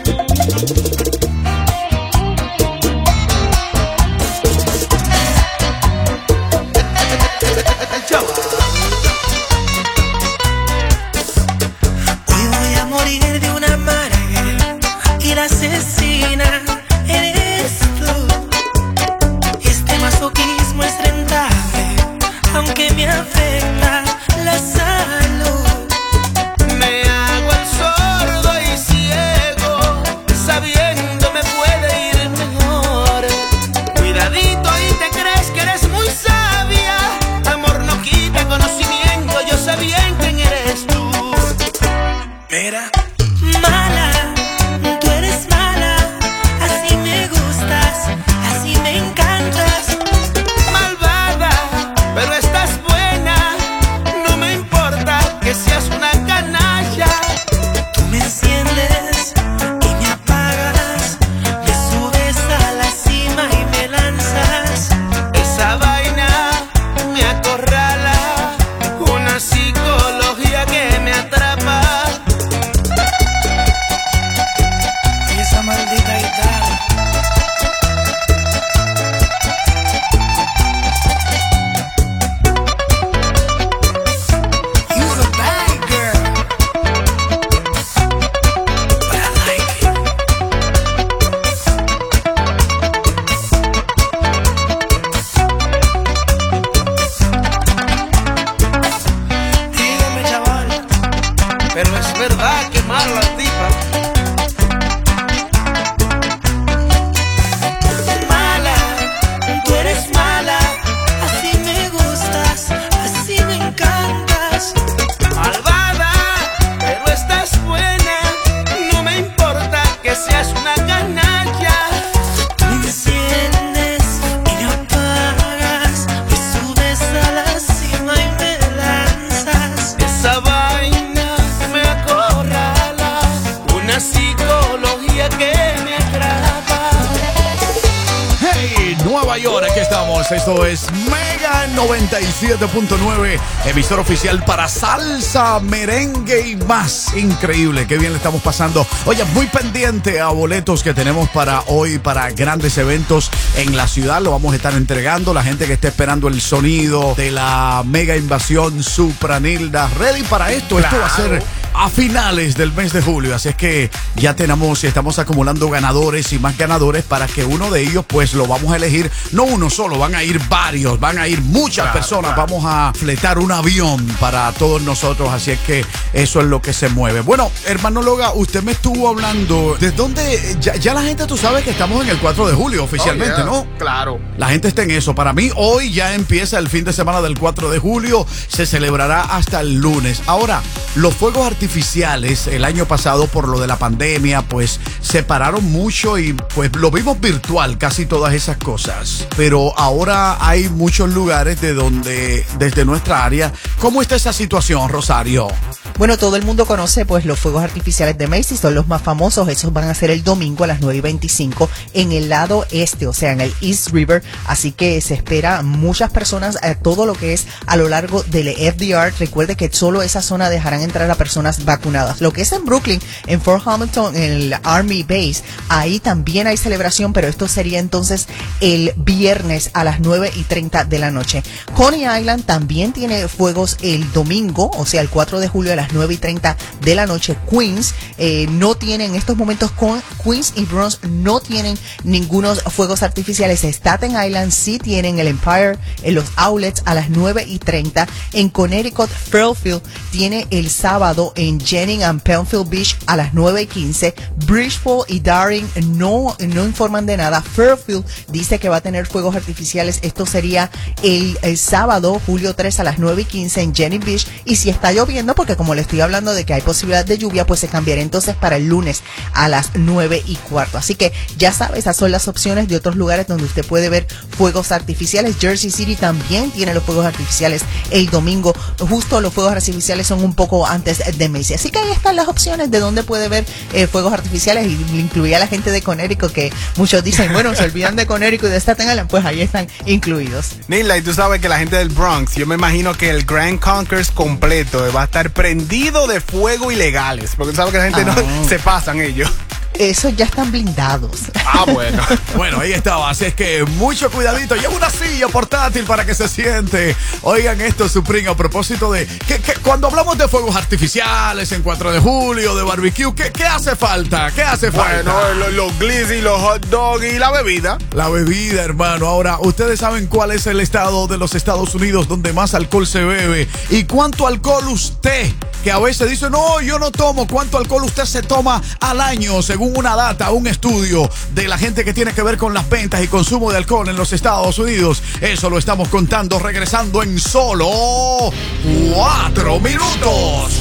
Hoy voy a morir de una manera y la asesina eres tú. Este masoquismo es rentable, aunque me afecta la salud. Me hago el sordo y ciego, sabiendo me puede ir mejor. Cuidadito y te crees que eres muy sabia. Amor no quita conocimiento, yo sé bien quién eres tú. Mira, mala, tú eres mala, así me gustas, así me encantas. Malvada, pero estás buena, no me importa que seas una canalla. Tú me enciendes y me apagas, me subes a la cima y me lanzas. Esa vaina me acorrala, una psicología que me atrapa. Ah, qué malo la tipa. Mala, tú eres mala. Así me gustas, así me encantas. Malvada, pero estás buena. No me importa que seas una canalla. Me enciendes y me apagas. Me subes a la cima y me lanzas. Esa vaina me acorrala. Una psicología que me atrapa. Hey, Nueva York, aquí estamos. Esto es Mega noventa y siete punto nueve, emisor oficial para salsa, merengue y más. Increíble, qué bien le estamos pasando. Oye, muy pendiente a boletos que tenemos para hoy, para grandes eventos en la ciudad. Lo vamos a estar entregando. La gente que esté esperando el sonido de la mega invasión Supranilda, ready para esto. Claro. Esto va a ser a finales del mes de julio, así es que ya tenemos y estamos acumulando ganadores y más ganadores para que uno de ellos pues lo vamos a elegir, no uno solo, van a ir varios, van a ir muchas claro, personas, claro. Vamos a fletar un avión para todos nosotros, así es que eso es lo que se mueve. Bueno, hermano Loga, usted me estuvo hablando de dónde, ya, ya la gente, tú sabes que estamos en el cuatro de julio oficialmente, oh, yeah. ¿no? Claro. La gente está en eso. Para mí hoy ya empieza el fin de semana del cuatro de julio, se celebrará hasta el lunes. Ahora, los fuegos artificiales el año pasado por lo de la pandemia pues se pararon mucho y pues lo vimos virtual casi todas esas cosas, pero ahora hay muchos lugares de donde desde nuestra área. ¿Cómo está esa situación, Rosario? Bueno, todo el mundo conoce pues los fuegos artificiales de Macy's, son los más famosos. Esos van a ser el domingo a las nueve y veinticinco en el lado este, o sea en el East River, así que se espera muchas personas a todo lo que es a lo largo del F D R. Recuerde que solo esa zona dejarán entrar a personas vacunadas. Lo que es en Brooklyn, en Fort Hamilton, en el Army Base, ahí también hay celebración, pero esto sería entonces el viernes a las nueve y treinta de la noche. Coney Island también tiene fuegos el domingo, o sea el cuatro de julio a las nueve y treinta de la noche. Queens eh, no tiene en estos momentos, con Queens y Bronx no tienen ningunos fuegos artificiales. Staten Island sí tienen el Empire en los outlets a las nueve y treinta. En Connecticut, Fairfield tiene el sábado en Jennings and Penfield Beach a las nueve y quince. Bridgeport y Darien no, no informan de nada. Fairfield dice que va a tener fuegos artificiales. Esto sería el, el sábado, julio tres a las nueve y quince en Jennings Beach. Y si está lloviendo, porque como le estoy hablando de que hay posibilidad de lluvia, pues se cambiará entonces para el lunes a las nueve y cuarto. Así que ya sabe, esas son las opciones de otros lugares donde usted puede ver fuegos artificiales. Jersey City también tiene los fuegos artificiales el domingo. Justo los fuegos artificiales son un poco antes de Macy's. Así que ahí están las opciones de donde puede ver eh, fuegos artificiales, y incluía a la gente de Connecticut, que muchos dicen, bueno, se olvidan de Connecticut y de Staten Island, pues ahí están incluidos. Nila, y tú sabes que la gente del Bronx, yo me imagino que el Grand Concourse completo va a estar prendido de fuego ilegales, porque tú sabes que la gente ah. no se pasan ellos. Esos ya están blindados. Ah, bueno. Bueno, ahí estaba. Así es que mucho cuidadito. Lleva una silla portátil para que se siente. Oigan esto, Supreme, a propósito de que, que cuando hablamos de fuegos artificiales en cuatro de julio, de barbecue, ¿qué, qué hace falta? ¿Qué hace falta? Bueno, los, los glizzy, los hot dogs y la bebida. La bebida, hermano. Ahora, ¿ustedes saben cuál es el estado de los Estados Unidos donde más alcohol se bebe? ¿Y cuánto alcohol usted, que a veces dice, no, yo no tomo, cuánto alcohol usted se toma al año, según una data, un estudio de la gente que tiene que ver con las ventas y consumo de alcohol en los Estados Unidos? Eso lo estamos contando regresando en solo cuatro minutos.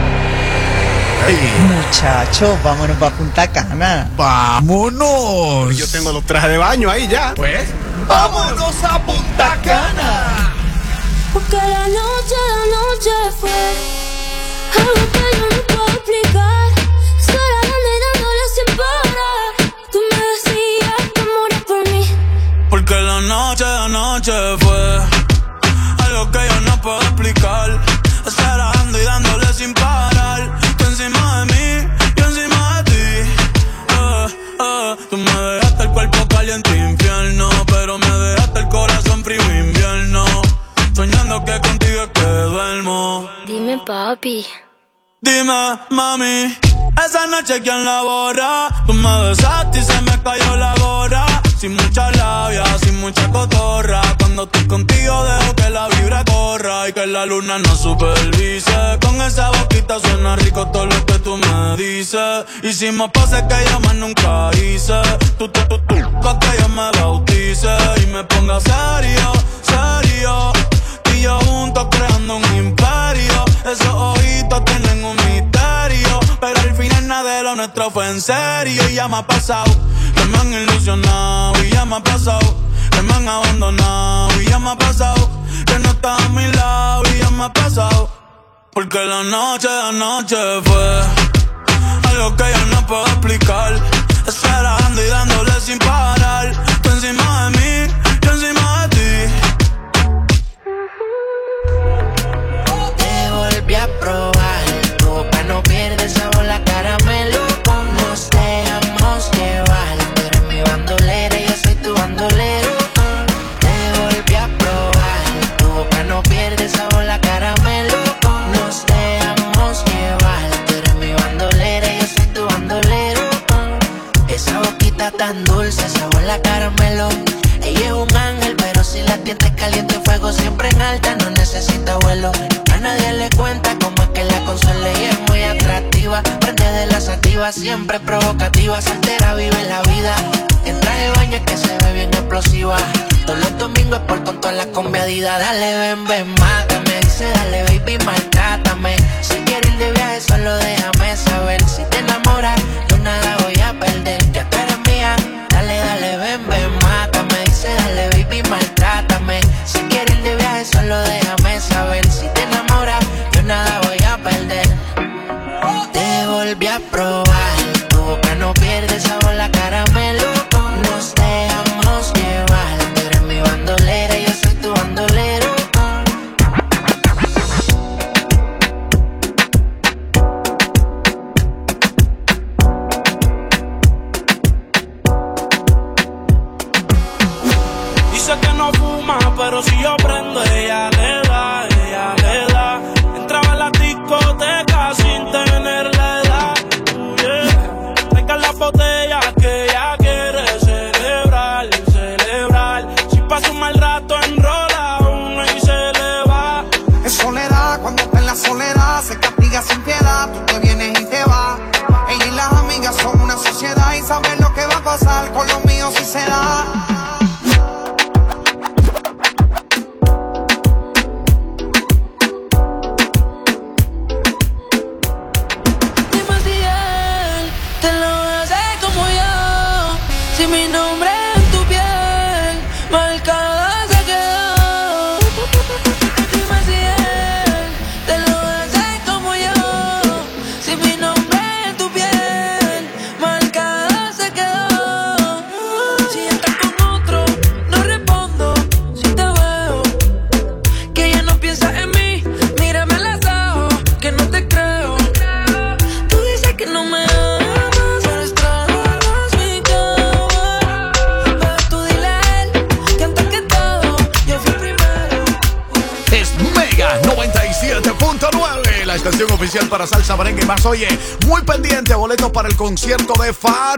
Hey. Muchachos, vámonos para Punta Cana. Vámonos. Yo tengo los trajes de baño ahí ya. Pues, vámonos a Punta Cana. Porque la noche, la noche fue algo que yo no puedo explicar. Esperando y dándole sin parar. Tú me decías que morías por mí. Porque la noche, la noche fue algo que yo no puedo explicar. Esperando y dándole sin parar. Tú encima de mí, yo encima de ti. Eh, eh. Tú me dejaste el cuerpo caliente infierno, pero me dejaste el corazón frío invierno. Soñando que contigo es que duermo. Dime, papi. Dime, mami, esa noche quién la borra. Tú me besaste y se me cayó la gorra. sin mucha labia, sin mucha cotorra. Cuando estoy contigo dejo que la vibra corra y que la luna no supervise. Con esa boquita suena rico todo lo que tú me dices. Hicimos pases que yo más nunca hice. Tú, tú, tú, tú, pa' que yo me bautice y me ponga serio, serio. Y yo juntos creando un imperio. Esos ojitos tienen un misterio, pero al final nada de lo nuestro fue en serio. Y ya me ha pasado que me han ilusionado. Y ya me ha pasado que me han abandonado. Y ya me ha pasado que no estás a mi lado. Y ya me ha pasado porque la noche de anoche fue algo que yo no puedo explicar. Esperando y dándole sin parar. Tú encima de mí, yo encima de ti. Te volví a probar, tu boca no pierde sabor, la caramelo. Nos dejamos llevar, tú eres mi bandolera y yo soy tu bandolero. Te volví a probar, tu boca no pierde sabor, la caramelo. Nos dejamos llevar, tú eres mi bandolera y yo soy tu bandolero. Esa boquita tan dulce, sabor la caramelo. Ella es un ángel, pero si la tientes caliente, fuego siempre en alta, no necesita vuelo. A nadie le cuenta cómo es que la consuela y es muy atractiva. Prende de la sativa, siempre provocativa. Soltera, vive la vida. En traje de baño es que se ve bien explosiva. Todos los domingos es por con todas las combiadidas. Dale, ven, ven, mátame. Dice, dale, baby, maltrátame. Si quieres ir de viaje, solo déjame saber. Si te enamoras, yo nada voy a perder. Ya tú eres mía. Dale, dale, ven, ven, mátame. Dice, dale, baby, maltrátame. Si quieres ir de viaje, solo déjame saber. Si te enamoras, yo nada voy a perder. Te volví a probar, tu boca no pierde sabor, la caramelo. Nos dejamos llevar, tú eres mi bandolera y yo soy tu bandolero. Dice que no fuma, pero si yo prendo, ella le da, ella le da. Entraba en la discoteca sin tener la edad. Uh, yeah. Traiga las botellas que ella quiere celebrar, celebrar. Si pasa un mal rato, enrola uno y se le va. Es soledad, cuando está en la soledad, se castiga sin piedad. Tú te vienes y te vas. Ella y las amigas son una sociedad y saben lo que va a pasar con los míos si se da. Estación oficial para salsa, merengue y más. Oye, muy pendiente, boletos para el concierto de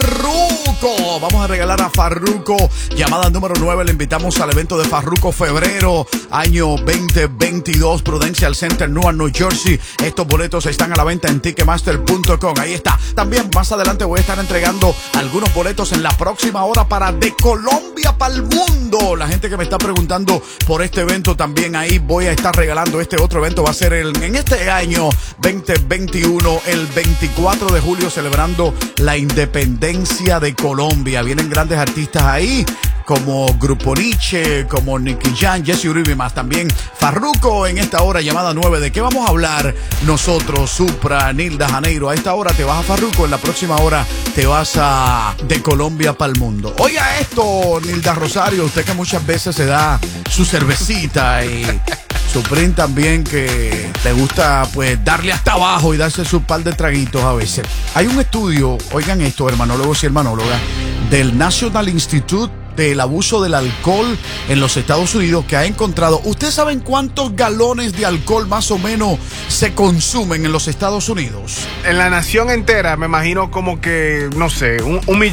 Farruko. Vamos a regalar a Farruko. Llamada número nueve, le invitamos al evento de Farruko febrero, año veinte veintidós, Prudential Center, Newark, New Jersey. Estos boletos están a la venta en ticketmaster punto com. Ahí está. También más adelante voy a estar entregando algunos boletos en la próxima hora para De Colombia para el Mundo. La gente que me está preguntando por este evento, también ahí voy a estar regalando este otro evento. Va a ser el, en este año veinte veintiuno, el veinticuatro de julio, celebrando la independencia de Colombia. Vienen grandes artistas ahí, como Grupo Nietzsche, como Nicky Jam, Jesse Uribe y más. También Farruko en esta hora, llamada nueve. ¿De qué vamos a hablar nosotros, Supra, Nilda, Janeiro? A esta hora te vas a Farruko, en la próxima hora te vas a De Colombia para el Mundo. Oiga esto, Nilda Rosario, usted que muchas veces se da su cervecita y Suprín también, que te gusta pues darle hasta abajo y darse su par de traguitos a veces. Hay un estudio, oigan esto, hermanólogos y hermanólogas, del National Institute del abuso del alcohol en los Estados Unidos, que ha encontrado, ¿ustedes saben cuántos galones de alcohol más o menos se consumen en los Estados Unidos? En la nación entera, me imagino como que, no sé, un, un millón.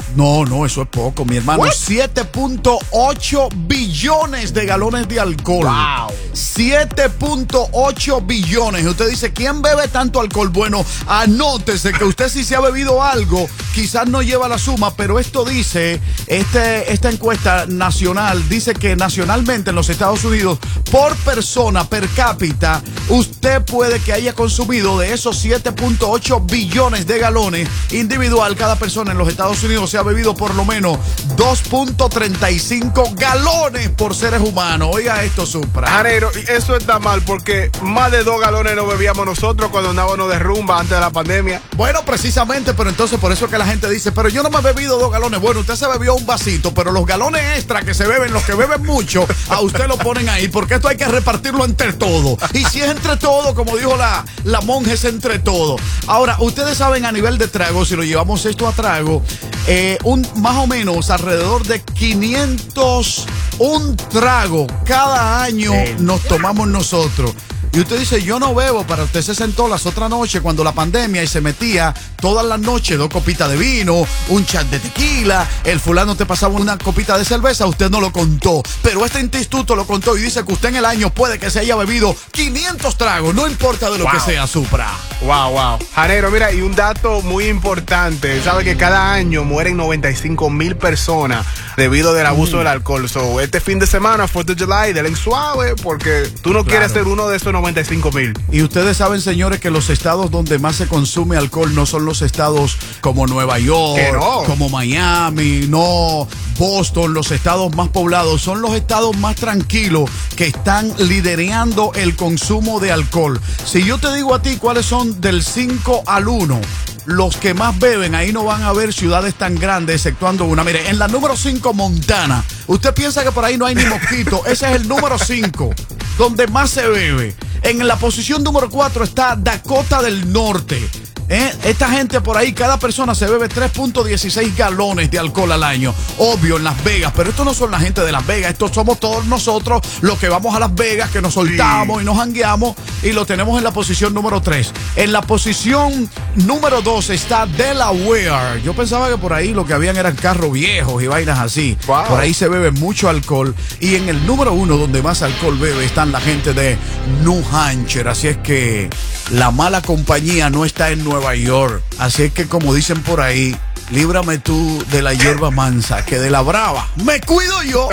No, no, eso es poco, mi hermano. siete punto ocho billones de galones de alcohol. Wow. siete punto ocho billones. Y usted dice, ¿quién bebe tanto alcohol? Bueno, anótese que usted si se ha bebido algo, quizás no lleva la suma, pero esto dice, este, esta encuesta nacional dice que nacionalmente en los Estados Unidos, por persona, per cápita, usted puede que haya consumido de esos siete punto ocho billones de galones individual. Cada persona en los Estados Unidos se ha bebido por lo menos dos punto treinta y cinco galones por seres humanos. Oiga esto, Supra. Janero, eso está mal porque más de dos galones no bebíamos nosotros cuando andábamos de rumba antes de la pandemia. Bueno, precisamente, pero entonces por eso es que la gente dice, pero yo no me he bebido dos galones. Bueno, usted se bebió un vasito, pero los galones extra que se beben, los que beben mucho, a usted lo ponen ahí, porque esto hay que repartirlo entre todos. Y si es entre todos, como dijo la, la monja, es entre todos. Ahora, ustedes saben a nivel de trago, si lo llevamos esto a trago, eh, un, más o menos alrededor de quinientos un trago cada año nos tomamos nosotros. Y usted dice, yo no bebo, para usted se sentó las otras noches cuando la pandemia y se metía todas las noches dos copitas de vino, un chat de tequila, el fulano te pasaba una copita de cerveza, usted no lo contó. Pero este instituto lo contó y dice que usted en el año puede que se haya bebido quinientos tragos, no importa de lo wow. que sea, Supra. Wow, wow. Janero, mira, y un dato muy importante, sabe que cada año mueren noventa y cinco mil personas debido del abuso mm. del alcohol. So, este fin de semana, fourth of July, denle suave, porque tú no claro. quieres ser uno de esos noventa y cinco mil. Y ustedes saben, señores, que los estados donde más se consume alcohol no son los estados como Nueva York, no? como Miami, no, Boston, los estados más poblados, son los estados más tranquilos que están liderando el consumo de alcohol. Si yo te digo a ti cuáles son del cinco al uno, los que más beben, ahí no van a haber ciudades tan grandes, exceptuando una. Mire, en la número cinco, Montana. Usted piensa que por ahí no hay ni mosquito. Ese es el número cinco, donde más se bebe. En la posición número cuatro está Dakota del Norte. ¿Eh? Esta gente por ahí, cada persona se bebe tres punto dieciséis galones de alcohol al año. Obvio, en Las Vegas, pero estos no son la gente de Las Vegas, estos somos todos nosotros los que vamos a Las Vegas, que nos soltamos sí. y nos jangueamos, y lo tenemos en la posición número tres. En la posición número dos está Delaware. Yo pensaba que por ahí lo que habían eran carros viejos y vainas así. Wow. Por ahí se bebe mucho alcohol. Y en el número uno, donde más alcohol bebe, están la gente de New Hampshire. Así es que la mala compañía no está en Nueva York. Así es que, como dicen por ahí, líbrame tú de la hierba mansa, que de la brava me cuido yo.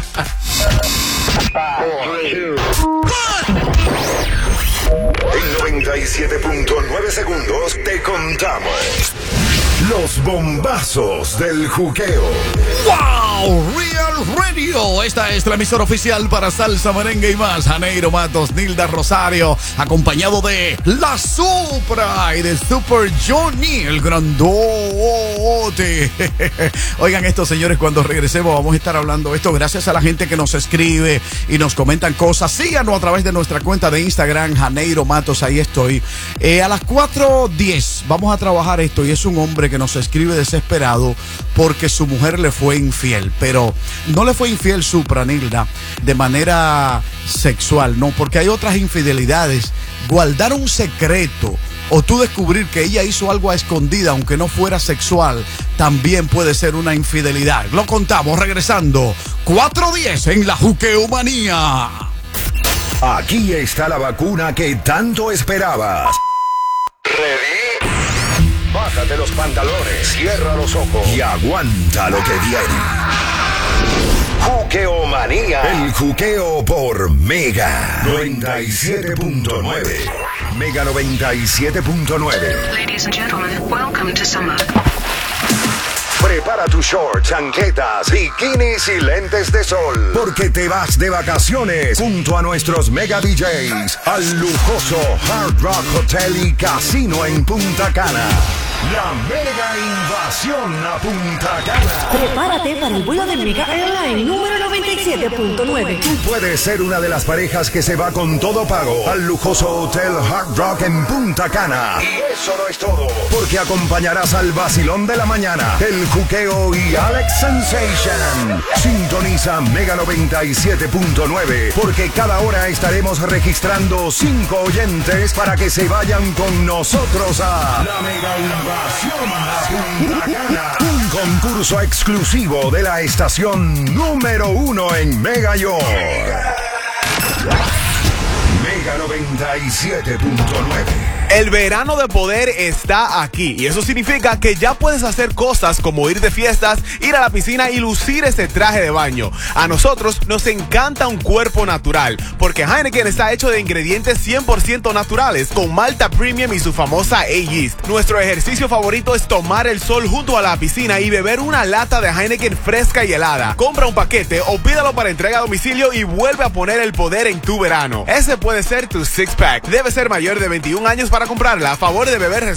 En noventa y siete punto nueve segundos te contamos los bombazos del juqueo. ¡Wow! Real Radio. Esta es la emisora oficial para salsa, merengue y más. Janeiro Matos, Nilda Rosario, acompañado de La Supra y de Super Johnny, el grandote. Oigan esto, señores, cuando regresemos vamos a estar hablando esto gracias a la gente que nos escribe y nos comentan cosas. Síganos a través de nuestra cuenta de Instagram, Janeiro Matos, ahí estoy. Eh, a las cuatro diez vamos a trabajar esto, y es un hombre que nos escribe desesperado porque su mujer le fue infiel, pero no le fue infiel, Supra, Nilda, de manera sexual, no, porque hay otras infidelidades. Guardar un secreto o tú descubrir que ella hizo algo a escondida, aunque no fuera sexual, también puede ser una infidelidad. Lo contamos regresando. cuatro diez en la Juqueomanía. Aquí está la vacuna que tanto esperabas. ¿Ready? Bájate los pantalones, cierra los ojos y aguanta lo que viene. Juqueomanía. El juqueo por Mega noventa y siete punto nueve. Mega noventa y siete punto nueve. Ladies and gentlemen, welcome to summer. Prepara tus shorts, chancletas, bikinis y lentes de sol, porque te vas de vacaciones junto a nuestros mega D Js al lujoso Hard Rock Hotel y Casino en Punta Cana. La mega invasión a Punta Cana. Prepárate para el vuelo de Mega Airline número noventa y siete punto nueve. Tú puedes ser una de las parejas que se va con todo pago al lujoso Hotel Hard Rock en Punta Cana. Y eso no es todo, porque acompañarás al vacilón de la mañana, el Juqueo y Alex Sensation. Sintoniza Mega noventa y siete punto nueve, porque cada hora estaremos registrando cinco oyentes para que se vayan con nosotros a la mega invasión a Punta Cana. concurso exclusivo de la estación número uno en Mega York. Mega noventa y siete punto nueve. El verano de poder está aquí y eso significa que ya puedes hacer cosas como ir de fiestas, ir a la piscina y lucir ese traje de baño. A nosotros nos encanta un cuerpo natural porque Heineken está hecho de ingredientes cien por ciento naturales con malta premium y su famosa A-Yeast. Nuestro ejercicio favorito es tomar el sol junto a la piscina y beber una lata de Heineken fresca y helada. Compra un paquete o pídalo para entrega a domicilio y vuelve a poner el poder en tu verano. Ese puede ser tu six pack. Debe ser mayor de veintiún años para comprarla. A favor de beber.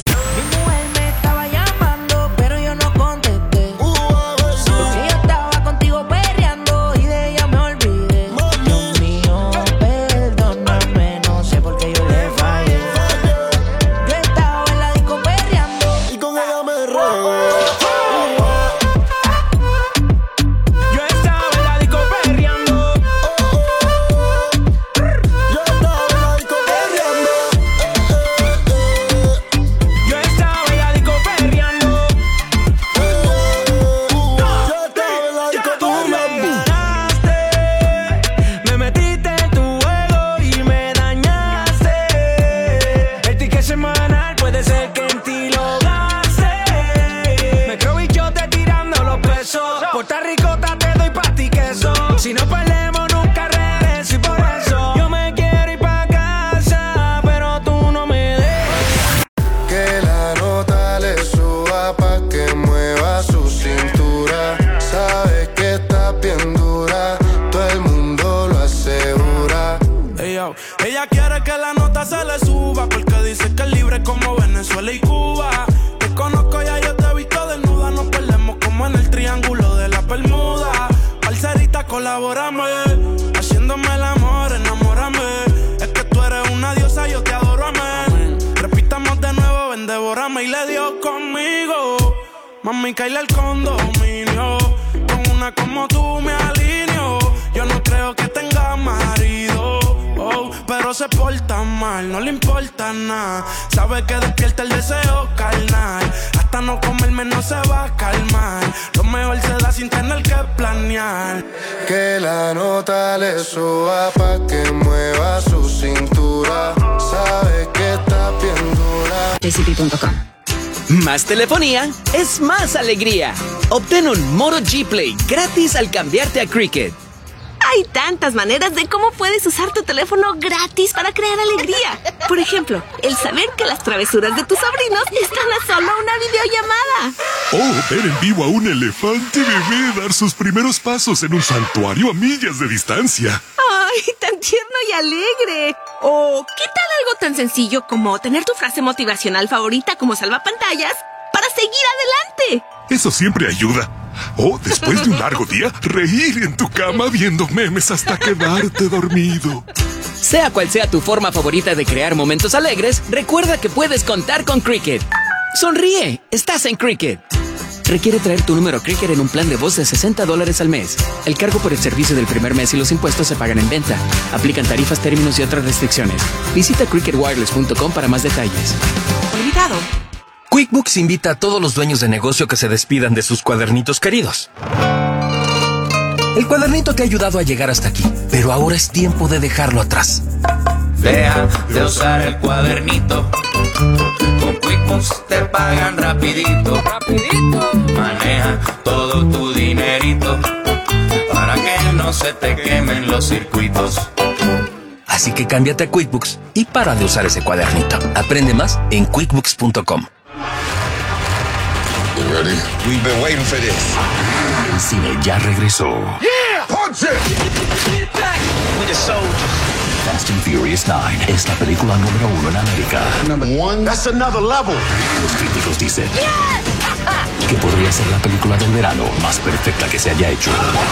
Si no perdemos nunca regreso y por eso yo me quiero ir pa' casa, pero tú no me dejas. Que la nota le suba pa' que mueva su cintura. Sabes que está bien dura, todo el mundo lo asegura. Ella, ella quiere que la nota se le suba porque dice que es libre como Venezuela y Cuba. Te conozco ya, yo te he visto desnuda, nos perdemos como en el triángulo de la Bermuda. Parcerita, colabórame, haciéndome el amor, enamórame. Es que tú eres una diosa, yo te adoro, amén. Repitamos de nuevo, ven, devórame. Y le dio conmigo, mami, caíle al condominio. Con una como tú me alineo. Yo no creo que tenga marido, oh, pero se porta mal, no le importa nada. Sabe que despierta el deseo carnal. Hasta no comerme no se va a calmar. Lo mejor se da sin tener que planear. Que la nota le suba pa' que mueva su cintura. Sabe que está bien dura. J C P punto com. Más telefonía es más alegría. Obtén un Moto G Play gratis al cambiarte a Cricket. Hay tantas maneras de cómo puedes usar tu teléfono gratis para crear alegría. Por ejemplo, el saber que las travesuras de tus sobrinos están a solo una videollamada. Oh, ver en vivo a un elefante bebé dar sus primeros pasos en un santuario a millas de distancia. ¡Ay, tan tierno y alegre! O, ¿qué tal algo tan sencillo como tener tu frase motivacional favorita como salvapantallas para seguir adelante? Eso siempre ayuda. O, después de un largo día, reír en tu cama viendo memes hasta quedarte dormido. Sea cual sea tu forma favorita de crear momentos alegres, recuerda que puedes contar con Cricket. Sonríe, estás en Cricket. Requiere traer tu número Cricket en un plan de voz de sesenta dólares al mes. El cargo por el servicio del primer mes y los impuestos se pagan en venta. Aplican tarifas, términos y otras restricciones. Visita cricket wireless punto com para más detalles. Limitado. QuickBooks invita a todos los dueños de negocio que se despidan de sus cuadernitos queridos. El cuadernito te ha ayudado a llegar hasta aquí, pero ahora es tiempo de dejarlo atrás. Deja de usar el cuadernito. Con QuickBooks te pagan rapidito. Rapidito. Maneja todo tu dinerito para que no se te quemen los circuitos. Así que cámbiate a QuickBooks y para de usar ese cuadernito. Aprende más en quickbooks punto com. You ready? We've been waiting for this. El cine ya regresó. Yeah! Punch it! With the soldiers. Fast and Furious nueve es la película número uno en América. Number one? That's another level. Los críticos dicen yes! que podría ser la película del verano más perfecta que se haya hecho.